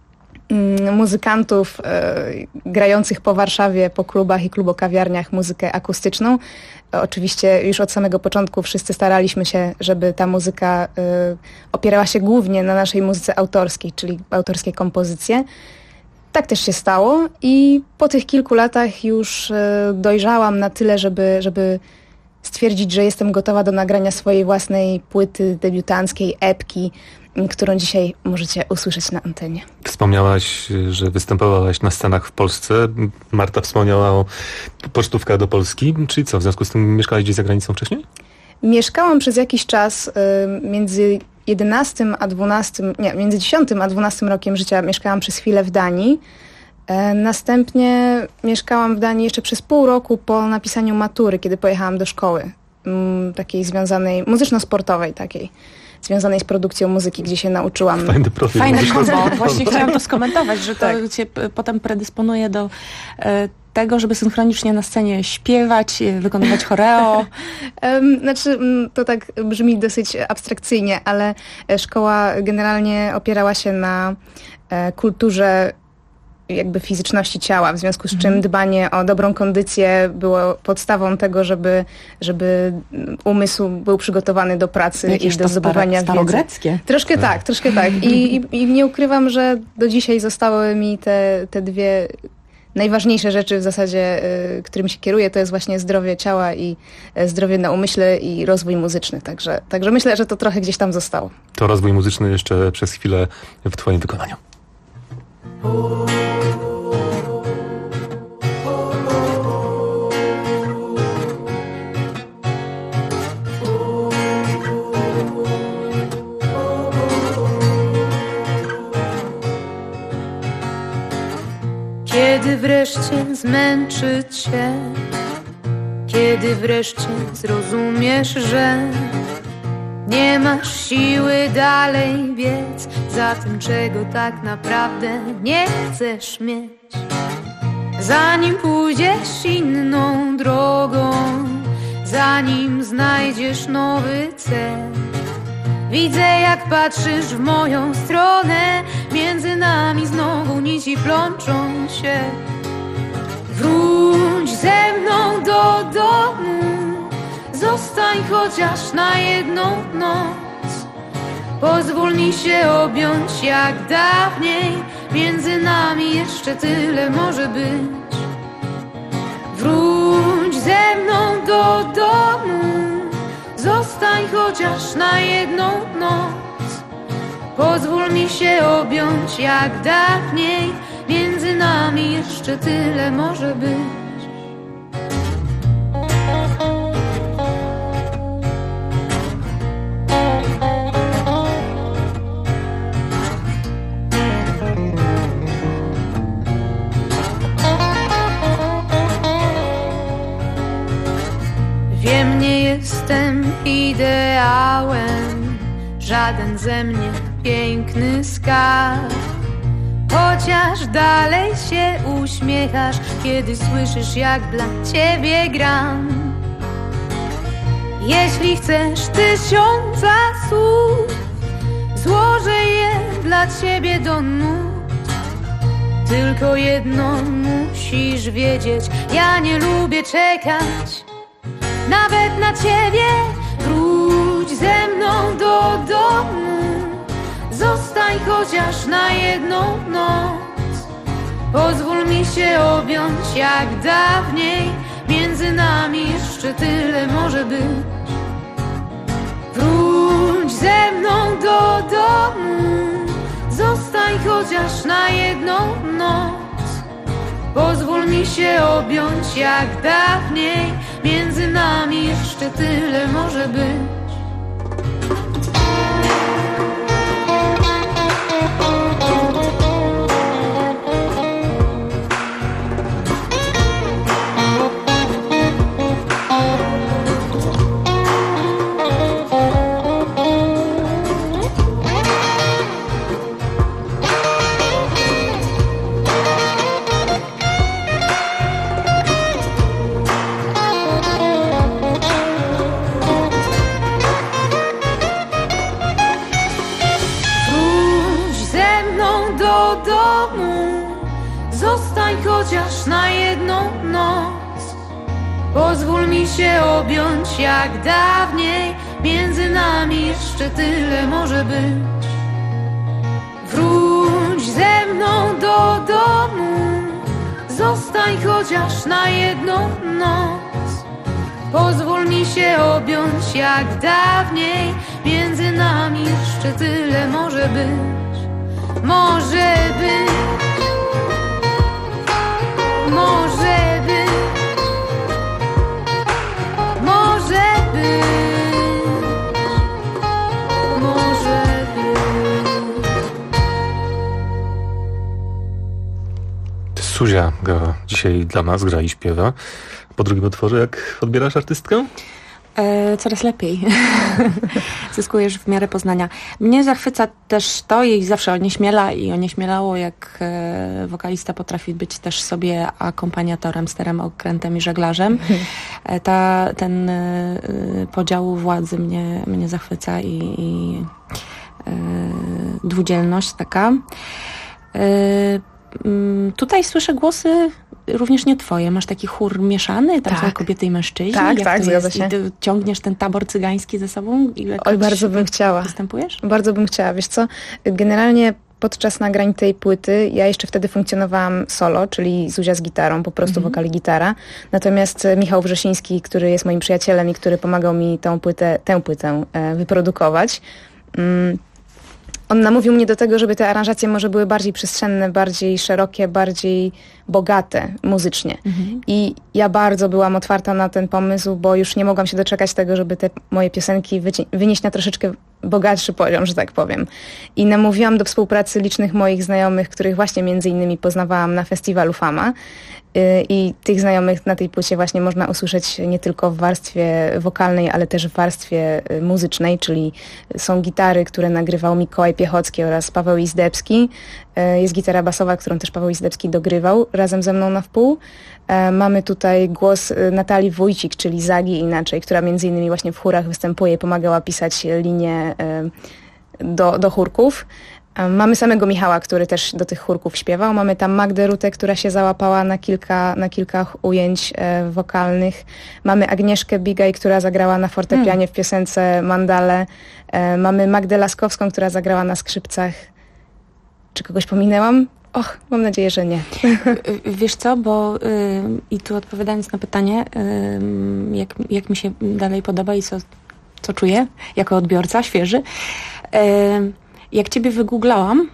muzykantów grających po Warszawie, po klubach i klubokawiarniach muzykę akustyczną. Oczywiście już od samego początku wszyscy staraliśmy się, żeby ta muzyka opierała się głównie na naszej muzyce autorskiej, czyli autorskie kompozycje. Tak też się stało i po tych kilku latach już dojrzałam na tyle, żeby stwierdzić, że jestem gotowa do nagrania swojej własnej płyty debiutanckiej, epki, którą dzisiaj możecie usłyszeć na antenie. Wspomniałaś, że występowałaś na scenach w Polsce. Marta wspomniała o pocztówkach do Polski. Czyli co, w związku z tym mieszkałaś gdzieś za granicą wcześniej? Mieszkałam przez jakiś czas między 11 a 12, między 10 a 12 rokiem życia mieszkałam przez chwilę w Danii. Następnie mieszkałam w Danii jeszcze przez pół roku po napisaniu matury, kiedy pojechałam do szkoły takiej związanej, muzyczno-sportowej takiej, związanej z produkcją muzyki, gdzie się nauczyłam. Fajny profil. Fajny kombo. Właśnie chciałam to skomentować, że to cię potem predysponuje do tego, żeby synchronicznie na scenie śpiewać, wykonywać choreo. Znaczy, to tak brzmi dosyć abstrakcyjnie, ale szkoła generalnie opierała się na kulturze jakby fizyczności ciała, w związku z czym dbanie o dobrą kondycję było podstawą tego, żeby umysł był przygotowany do pracy Jakieś i do zdobywania wiedzy. starogreckie. Troszkę tak. I nie ukrywam, że do dzisiaj zostały mi te dwie najważniejsze rzeczy w zasadzie, którymi się kieruję, to jest właśnie zdrowie ciała i zdrowie na umyśle i rozwój muzyczny. Także myślę, że to trochę gdzieś tam zostało. To rozwój muzyczny jeszcze przez chwilę w twoim wykonaniu. Kiedy wreszcie zmęczyć się, kiedy wreszcie zrozumiesz, że nie masz siły dalej biec za tym, czego tak naprawdę nie chcesz mieć. Zanim pójdziesz inną drogą, zanim znajdziesz nowy cel, widzę, jak patrzysz w moją stronę, między nami znowu nici plączą się. Wróć ze mną do domu, zostań chociaż na jedną noc. Pozwól mi się objąć jak dawniej, między nami jeszcze tyle może być. Wróć ze mną do domu, zostań chociaż na jedną noc. Pozwól mi się objąć jak dawniej, między nami jeszcze tyle może być. Wiem, nie jestem ideałem, żaden ze mnie piękny skarb. Chociaż dalej się uśmiechasz, kiedy słyszysz, jak dla ciebie gram. Jeśli chcesz 1000 słów, złożę je dla ciebie do nut. Tylko jedno musisz wiedzieć, ja nie lubię czekać nawet na ciebie. Wróć ze mną do domu, zostań chociaż na jedną noc. Pozwól mi się objąć jak dawniej, między nami jeszcze tyle może być. Wróć ze mną do domu, zostań chociaż na jedną noc. Pozwól mi się objąć jak dawniej, między nami jeszcze tyle może być. Zostań chociaż na jedną noc. Pozwól mi się objąć jak dawniej, między nami jeszcze tyle może być. Wróć ze mną do domu, zostań chociaż na jedną noc. Pozwól mi się objąć jak dawniej, między nami jeszcze tyle może być. Może być. Może być, może być, może być. Suzia dzisiaj dla nas gra i śpiewa. Po drugim utworze, jak odbierasz artystkę? Coraz lepiej. Zyskujesz w miarę poznania. Mnie zachwyca też to, jej zawsze onieśmiela i onieśmielało, jak wokalista potrafi być też sobie akompaniatorem, sterem, okrętem i żeglarzem. Ten podział władzy mnie zachwyca i dwudzielność taka. tutaj słyszę głosy również nie twoje. Masz taki chór mieszany, tam są kobiety i mężczyźni. Tak, zgadza się. I ty ciągniesz ten tabor cygański ze sobą? Oj, bardzo bym chciała. Występujesz? Bardzo bym chciała. Wiesz co, generalnie podczas nagrań tej płyty, ja jeszcze wtedy funkcjonowałam solo, czyli Zuzia z gitarą, po prostu wokal i gitara. Natomiast Michał Wrzesiński, który jest moim przyjacielem i który pomagał mi tę płytę wyprodukować, on namówił mnie do tego, żeby te aranżacje może były bardziej przestrzenne, bardziej szerokie, bardziej bogate muzycznie. I ja bardzo byłam otwarta na ten pomysł, bo już nie mogłam się doczekać tego, żeby te moje piosenki wynieść na troszeczkę bogatszy poziom, że tak powiem. I namówiłam do współpracy licznych moich znajomych, których właśnie między innymi poznawałam na festiwalu Fama. I tych znajomych na tej płycie właśnie można usłyszeć nie tylko w warstwie wokalnej, ale też w warstwie muzycznej, czyli są gitary, które nagrywał Mikołaj Piechocki oraz Paweł Izdebski. Jest gitara basowa, którą też Paweł Izdebski dogrywał razem ze mną na wpół. Mamy tutaj głos Natalii Wójcik, czyli Zagi inaczej, która między innymi właśnie w chórach występuje i pomagała pisać linie do chórków. Mamy samego Michała, który też do tych chórków śpiewał. Mamy tam Magdę Rutę, która się załapała na kilka ujęć wokalnych. Mamy Agnieszkę Bigaj, która zagrała na fortepianie w piosence Mandale. Mamy Magdę Laskowską, która zagrała na skrzypcach. Czy kogoś pominęłam? Och, mam nadzieję, że nie. Wiesz co, bo i tu odpowiadając na pytanie, jak mi się dalej podoba i co czuję jako odbiorca świeży, jak ciebie wygooglałam,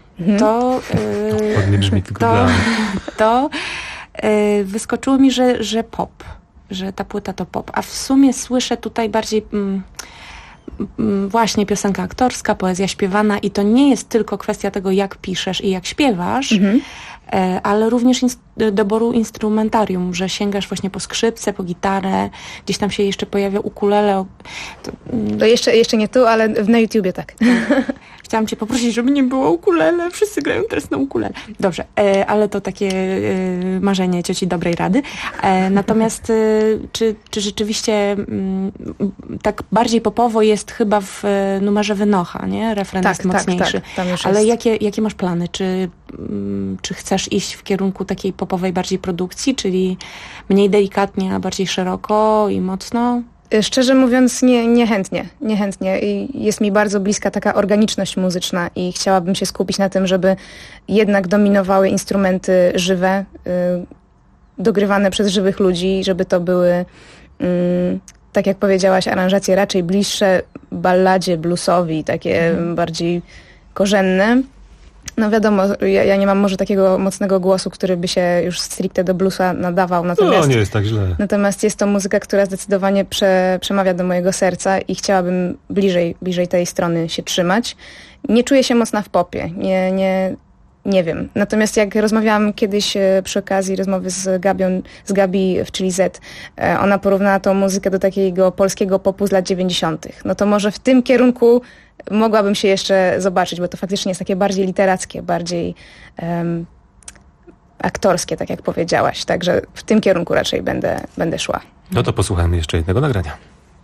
to wyskoczyło mi, że pop, że ta płyta to pop. A w sumie słyszę tutaj bardziej właśnie piosenka aktorska, poezja śpiewana i to nie jest tylko kwestia tego, jak piszesz i jak śpiewasz, ale również doboru instrumentarium, że sięgasz właśnie po skrzypce, po gitarę, gdzieś tam się jeszcze pojawia ukulele. To jeszcze nie tu, ale na YouTubie tak. Chciałam cię poprosić, żeby nie było ukulele. Wszyscy grają teraz na ukulele. Dobrze, ale to takie marzenie cioci dobrej rady. Natomiast czy rzeczywiście tak bardziej popowo jest chyba w numerze Wynocha, nie? Refren jest mocniejszy. Tak, tam już ale jest. Jakie masz plany? Czy chcesz iść w kierunku takiej popowej bardziej produkcji, czyli mniej delikatnie, a bardziej szeroko i mocno? Szczerze mówiąc, niechętnie. I jest mi bardzo bliska taka organiczność muzyczna i chciałabym się skupić na tym, żeby jednak dominowały instrumenty żywe, dogrywane przez żywych ludzi, żeby to były, tak jak powiedziałaś, aranżacje raczej bliższe balladzie, bluesowi, takie bardziej korzenne. No wiadomo, ja nie mam może takiego mocnego głosu, który by się już stricte do bluesa nadawał. Natomiast, nie jest tak źle. Natomiast jest to muzyka, która zdecydowanie przemawia do mojego serca i chciałabym bliżej tej strony się trzymać. Nie czuję się mocna w popie, nie wiem. Natomiast jak rozmawiałam kiedyś przy okazji rozmowy z Gabi, czyli Z, ona porównała tą muzykę do takiego polskiego popu z lat 90. No to może w tym kierunku mogłabym się jeszcze zobaczyć, bo to faktycznie jest takie bardziej literackie, bardziej aktorskie, tak jak powiedziałaś. Także w tym kierunku raczej będę szła. No to posłuchajmy jeszcze jednego nagrania.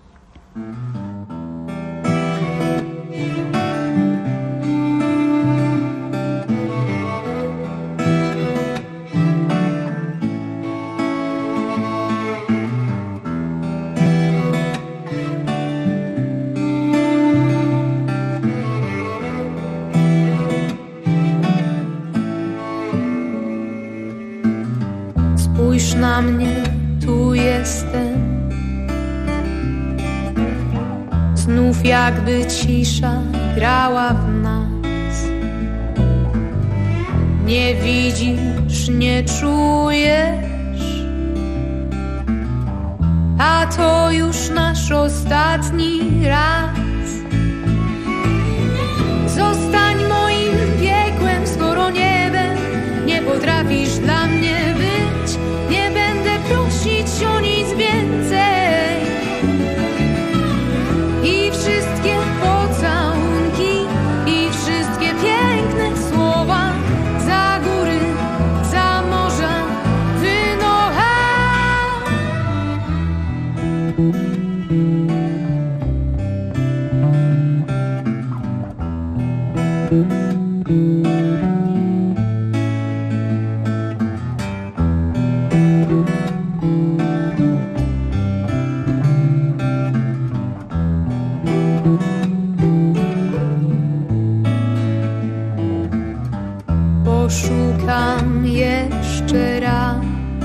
Spójrz na mnie, tu jestem. Znów jakby cisza grała w nas. Nie widzisz, nie czujesz, a to już nasz ostatni raz. Zostań moim piekłem, skoro niebem nie potrafisz dla mnie być. Nie będę prosić o nic więcej. I wszystkie pocałunki, i wszystkie piękne słowa za góry, za morza Wynocha. poszukam jeszcze raz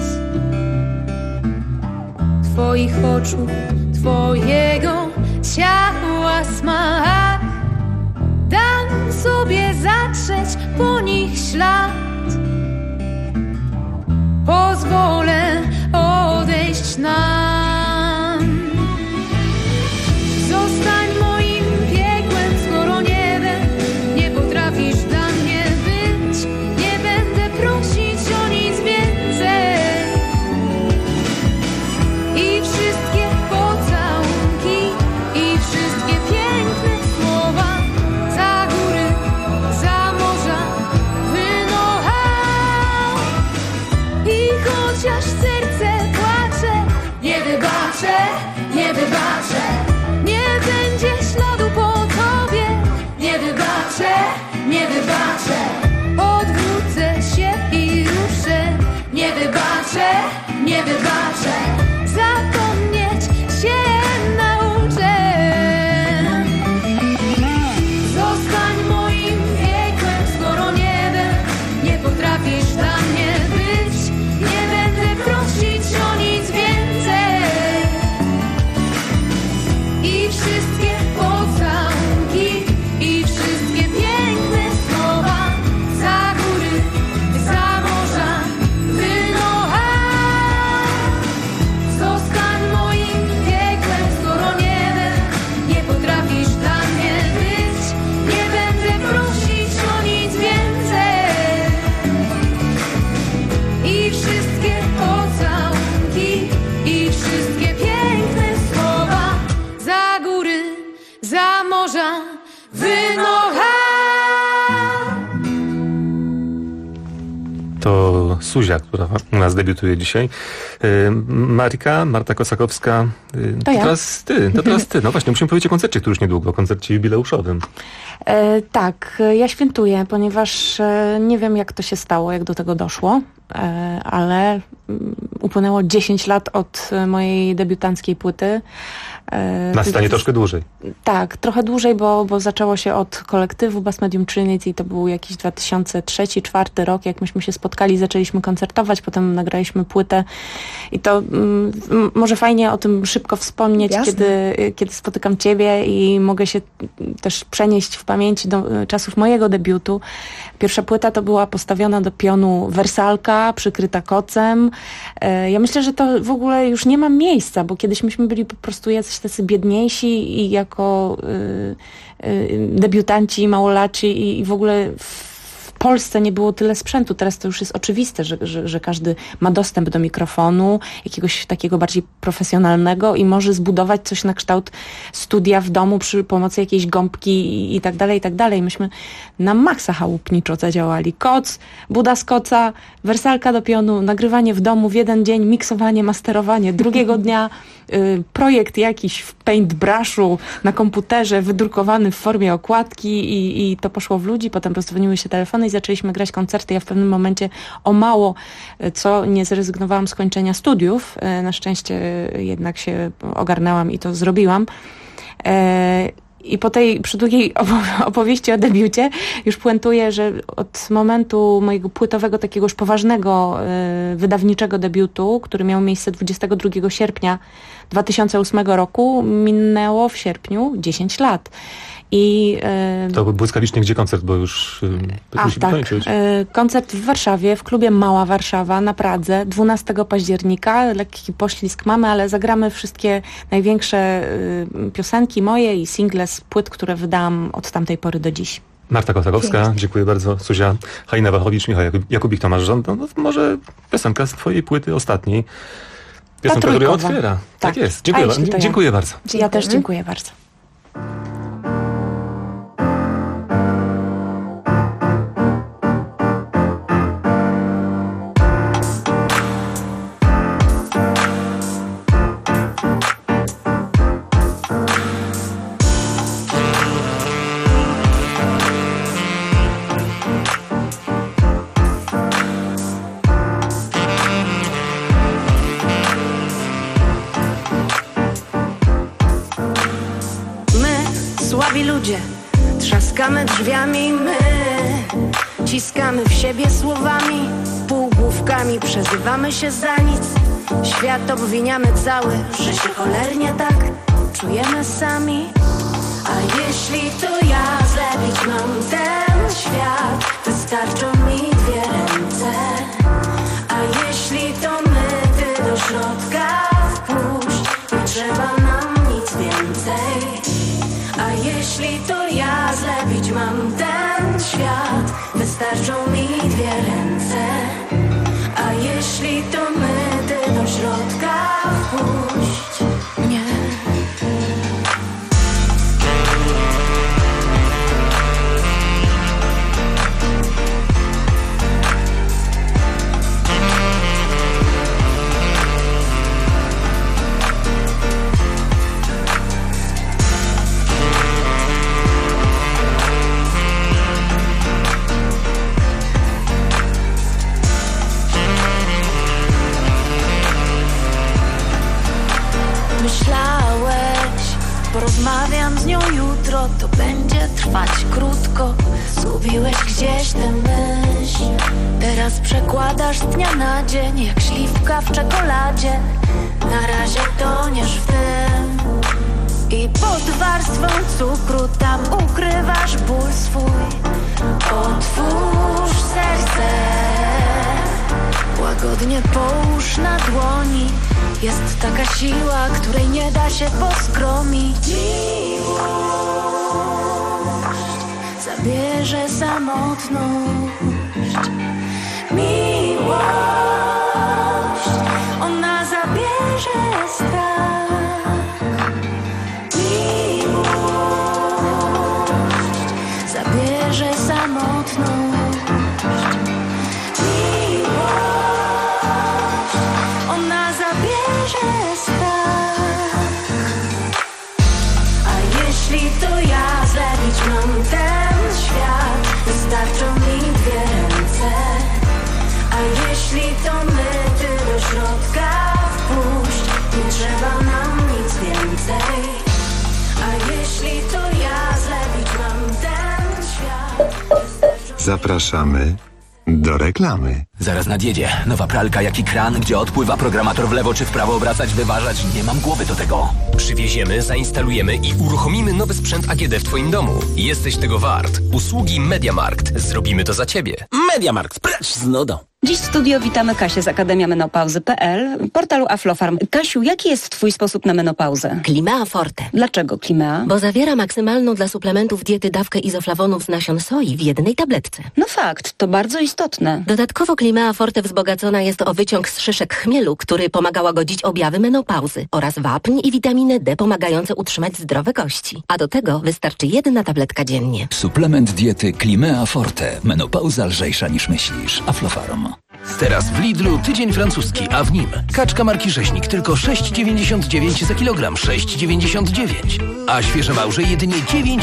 Twoich oczu, Twojego ciała smak. Dam sobie zatrzeć po nich ślad. Pozwolę odejść nam. Zostań moim piekłem, skoro niebem nie potrafisz dla mnie być. Nie będę prosić o nic więcej. I wszystkie pocałunki, i wszystkie piękne słowa za góry, za morza wynochał. I chociaż serce płacze, nie wybaczę, nie wybaczę. Nie będzie śladu po tobie, nie wybaczę, nie wybaczę. Odwrócę się i ruszę, nie wybaczę, nie wybaczę. Zapomnieć się nauczę. Zostań moim piekłem, skoro niebem nie potrafisz dla mnie być. Nie będę prosić o nic więcej. I wszystkie pocałunki, i wszystkie piękne słowa za góry, za morza wynochał. Zostań moim piekłem, skoro niebem nie potrafisz dla mnie być. Nie będę prosić o nic więcej. I wszystkie pocałunki, i wszystkie piękne słowa za góry, za morza wynochał. To Suzia, która u nas debiutuje dzisiaj. Marta Kosakowska. To ja. Teraz ty. No właśnie, musimy powiedzieć o koncercie, który już niedługo, o koncercie jubileuszowym. Tak, ja świętuję, ponieważ nie wiem, jak to się stało, jak do tego doszło, ale upłynęło 10 lat od mojej debiutanckiej płyty. Na scenie troszkę dłużej. Tak, trochę dłużej, bo zaczęło się od kolektywu Bass Medium Trinity. To był jakiś 2003-2004 rok, jak myśmy się spotkali, zaczęliśmy koncertować, potem nagraliśmy płytę i to może fajnie o tym szybko wspomnieć, kiedy spotykam ciebie i mogę się też przenieść w pamięci do czasów mojego debiutu. Pierwsza płyta to była postawiona do pionu wersalka, przykryta kocem. Ja myślę, że to w ogóle już nie ma miejsca, bo kiedyś myśmy byli po prostu jacyś tacy biedniejsi i jako debiutanci, małolaci i w ogóle w Polsce nie było tyle sprzętu. Teraz to już jest oczywiste, że każdy ma dostęp do mikrofonu, jakiegoś takiego bardziej profesjonalnego i może zbudować coś na kształt studia w domu przy pomocy jakiejś gąbki i tak dalej, i tak dalej. Myśmy na maksa chałupniczo zadziałali. Koc, buda z koca, wersalka do pionu, nagrywanie w domu w jeden dzień, miksowanie, masterowanie. Drugiego dnia projekt jakiś w paintbrushu na komputerze, wydrukowany w formie okładki i to poszło w ludzi. Potem rozdzwoniły się telefony i zaczęliśmy grać koncerty. Ja w pewnym momencie o mało co nie zrezygnowałam z kończenia studiów. Na szczęście jednak się ogarnęłam i to zrobiłam. I po tej przydługiej opowieści o debiucie już puentuję, że od momentu mojego płytowego, takiego już poważnego, wydawniczego debiutu, który miał miejsce 22 sierpnia 2008 roku, minęło w sierpniu 10 lat. I, to błyskawicznie gdzie koncert, bo już musimy kończyć. Koncert w Warszawie, w klubie Mała Warszawa na Pradze 12 października. Lekki poślizg mamy, ale zagramy wszystkie największe piosenki moje i single z płyt, które wydałam od tamtej pory do dziś. Marta Kosakowska, dziękuję bardzo. Suzia, Halina Wachowicz, Michał Jakubik, Tomasz Rząd. No, może piosenka z twojej płyty ostatniej. Piosenka, która ją otwiera. Tak jest. Dziękuję bardzo. Ja też dziękuję bardzo. Słabi ludzie, trzaskamy drzwiami my, Wciskamy w siebie słowami, półgłówkami przezywamy się za nic. Świat obwiniamy cały, że się cholernie tak czujemy sami. A jeśli to ja zlepić mam ten świat, wystarczą mi dwie ręce. A jeśli to my, ty do środka wpuść, nie trzeba nam nic więcej. A jeśli to ja zlepić mam ten świat, wystarczą mi dwie ręce. A jeśli to my, ty do środka wpuść, nie. Myślałeś, porozmawiam z nią jutro, to będzie trwać krótko. Zgubiłeś gdzieś tę myśl, teraz przekładasz z dnia na dzień, jak śliwka w czekoladzie. Na razie toniesz w tym i pod warstwą cukru tam ukrywasz ból swój. Otwórz serce, łagodnie połóż na dłoni. Jest taka siła, której nie da się poskromić. Miłość zabierze samotność. Miłość, ona zabierze strach. Miłość zabierze samotność. Jeśli to ja zlepić mam ten świat, wystarczą mi dwie ręce. A jeśli to my, ty do środka wpuść, nie trzeba nam nic więcej. A jeśli to ja zlepić mam ten świat. Zapraszamy do reklamy. Zaraz nadjedzie. Nowa pralka jak i kran, gdzie odpływa programator w lewo czy w prawo obracać, wyważać. Nie mam głowy do tego. Przywieziemy, zainstalujemy i uruchomimy nowy sprzęt AGD w twoim domu. Jesteś tego wart. Usługi MediaMarkt. Zrobimy to za ciebie. MediaMarkt, precz z nudą. Dziś w studio witamy Kasię z Akademia Menopauzy.pl, portalu Aflofarm. Kasiu, jaki jest twój sposób na menopauzę? Climea Forte. Dlaczego Climea? Bo zawiera maksymalną dla suplementów diety dawkę izoflawonów z nasion soi w jednej tabletce. No fakt, to bardzo istotne. Dodatkowo Climea Forte wzbogacona jest o wyciąg z szyszek chmielu, który pomaga łagodzić objawy menopauzy, oraz wapń i witaminę D pomagające utrzymać zdrowe kości. A do tego wystarczy jedna tabletka dziennie. Suplement diety Climea Forte. Menopauza lżejsza niż myślisz. Aflofarm. Teraz w Lidlu tydzień francuski, a w nim kaczka marki Rzeźnik tylko 6,99 za kilogram, 6,99. A świeże małże jedynie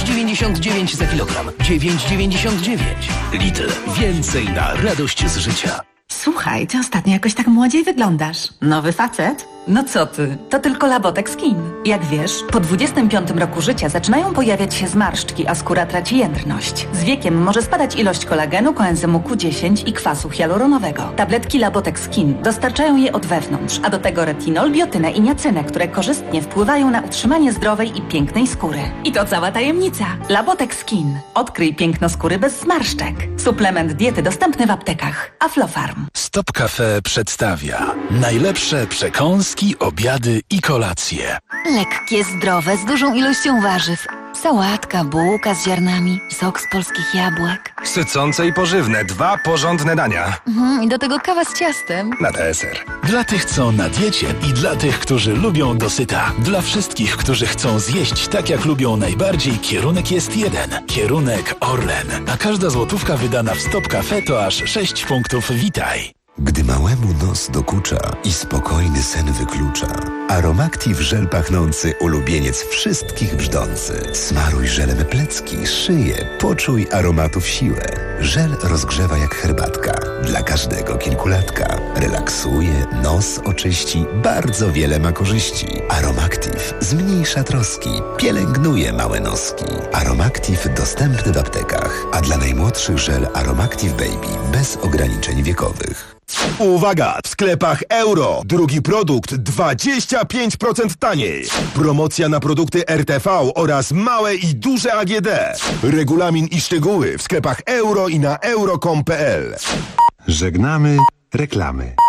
9,99 za kilogram, 9,99. Lidl. Więcej na radość z życia. Słuchaj, ty ostatnio jakoś tak młodziej wyglądasz. Nowy facet? No co ty, to tylko Labotex Skin. Jak wiesz, po 25 roku życia zaczynają pojawiać się zmarszczki, a skóra traci jędrność. Z wiekiem może spadać ilość kolagenu, koenzymu Q10 i kwasu hialuronowego. Tabletki Labotex Skin dostarczają je od wewnątrz, a do tego retinol, biotynę i niacynę, które korzystnie wpływają na utrzymanie zdrowej i pięknej skóry. I to cała tajemnica. Labotex Skin. Odkryj piękno skóry bez zmarszczek. Suplement diety dostępny w aptekach. Aflofarm. Stop Cafe przedstawia najlepsze przekąski, obiady i kolacje. Lekkie, zdrowe, z dużą ilością warzyw. Sałatka, bułka z ziarnami, sok z polskich jabłek. Sycące i pożywne, 2 porządne dania. I do tego kawa z ciastem. Na deser. Dla tych, co na diecie i dla tych, którzy lubią dosyta. Dla wszystkich, którzy chcą zjeść tak, jak lubią najbardziej, kierunek jest jeden. Kierunek Orlen. A każda złotówka wydana w Stop Cafe to aż 6 punktów Witaj. Gdy małemu nos dokucza i spokojny sen wyklucza, Aromactive żel pachnący ulubieniec wszystkich brzdący. Smaruj żelem plecki, szyję, poczuj aromatów siłę. Żel rozgrzewa jak herbatka, dla każdego kilkulatka. Relaksuje, nos oczyści, bardzo wiele ma korzyści. Aromactive zmniejsza troski, pielęgnuje małe noski. Aromactive dostępny w aptekach, a dla najmłodszych żel Aromactive Baby bez ograniczeń wiekowych. Uwaga! W sklepach Euro drugi produkt 25% taniej. Promocja na produkty RTV oraz małe i duże AGD. Regulamin i szczegóły w sklepach Euro i na euro.com.pl. Żegnamy reklamy.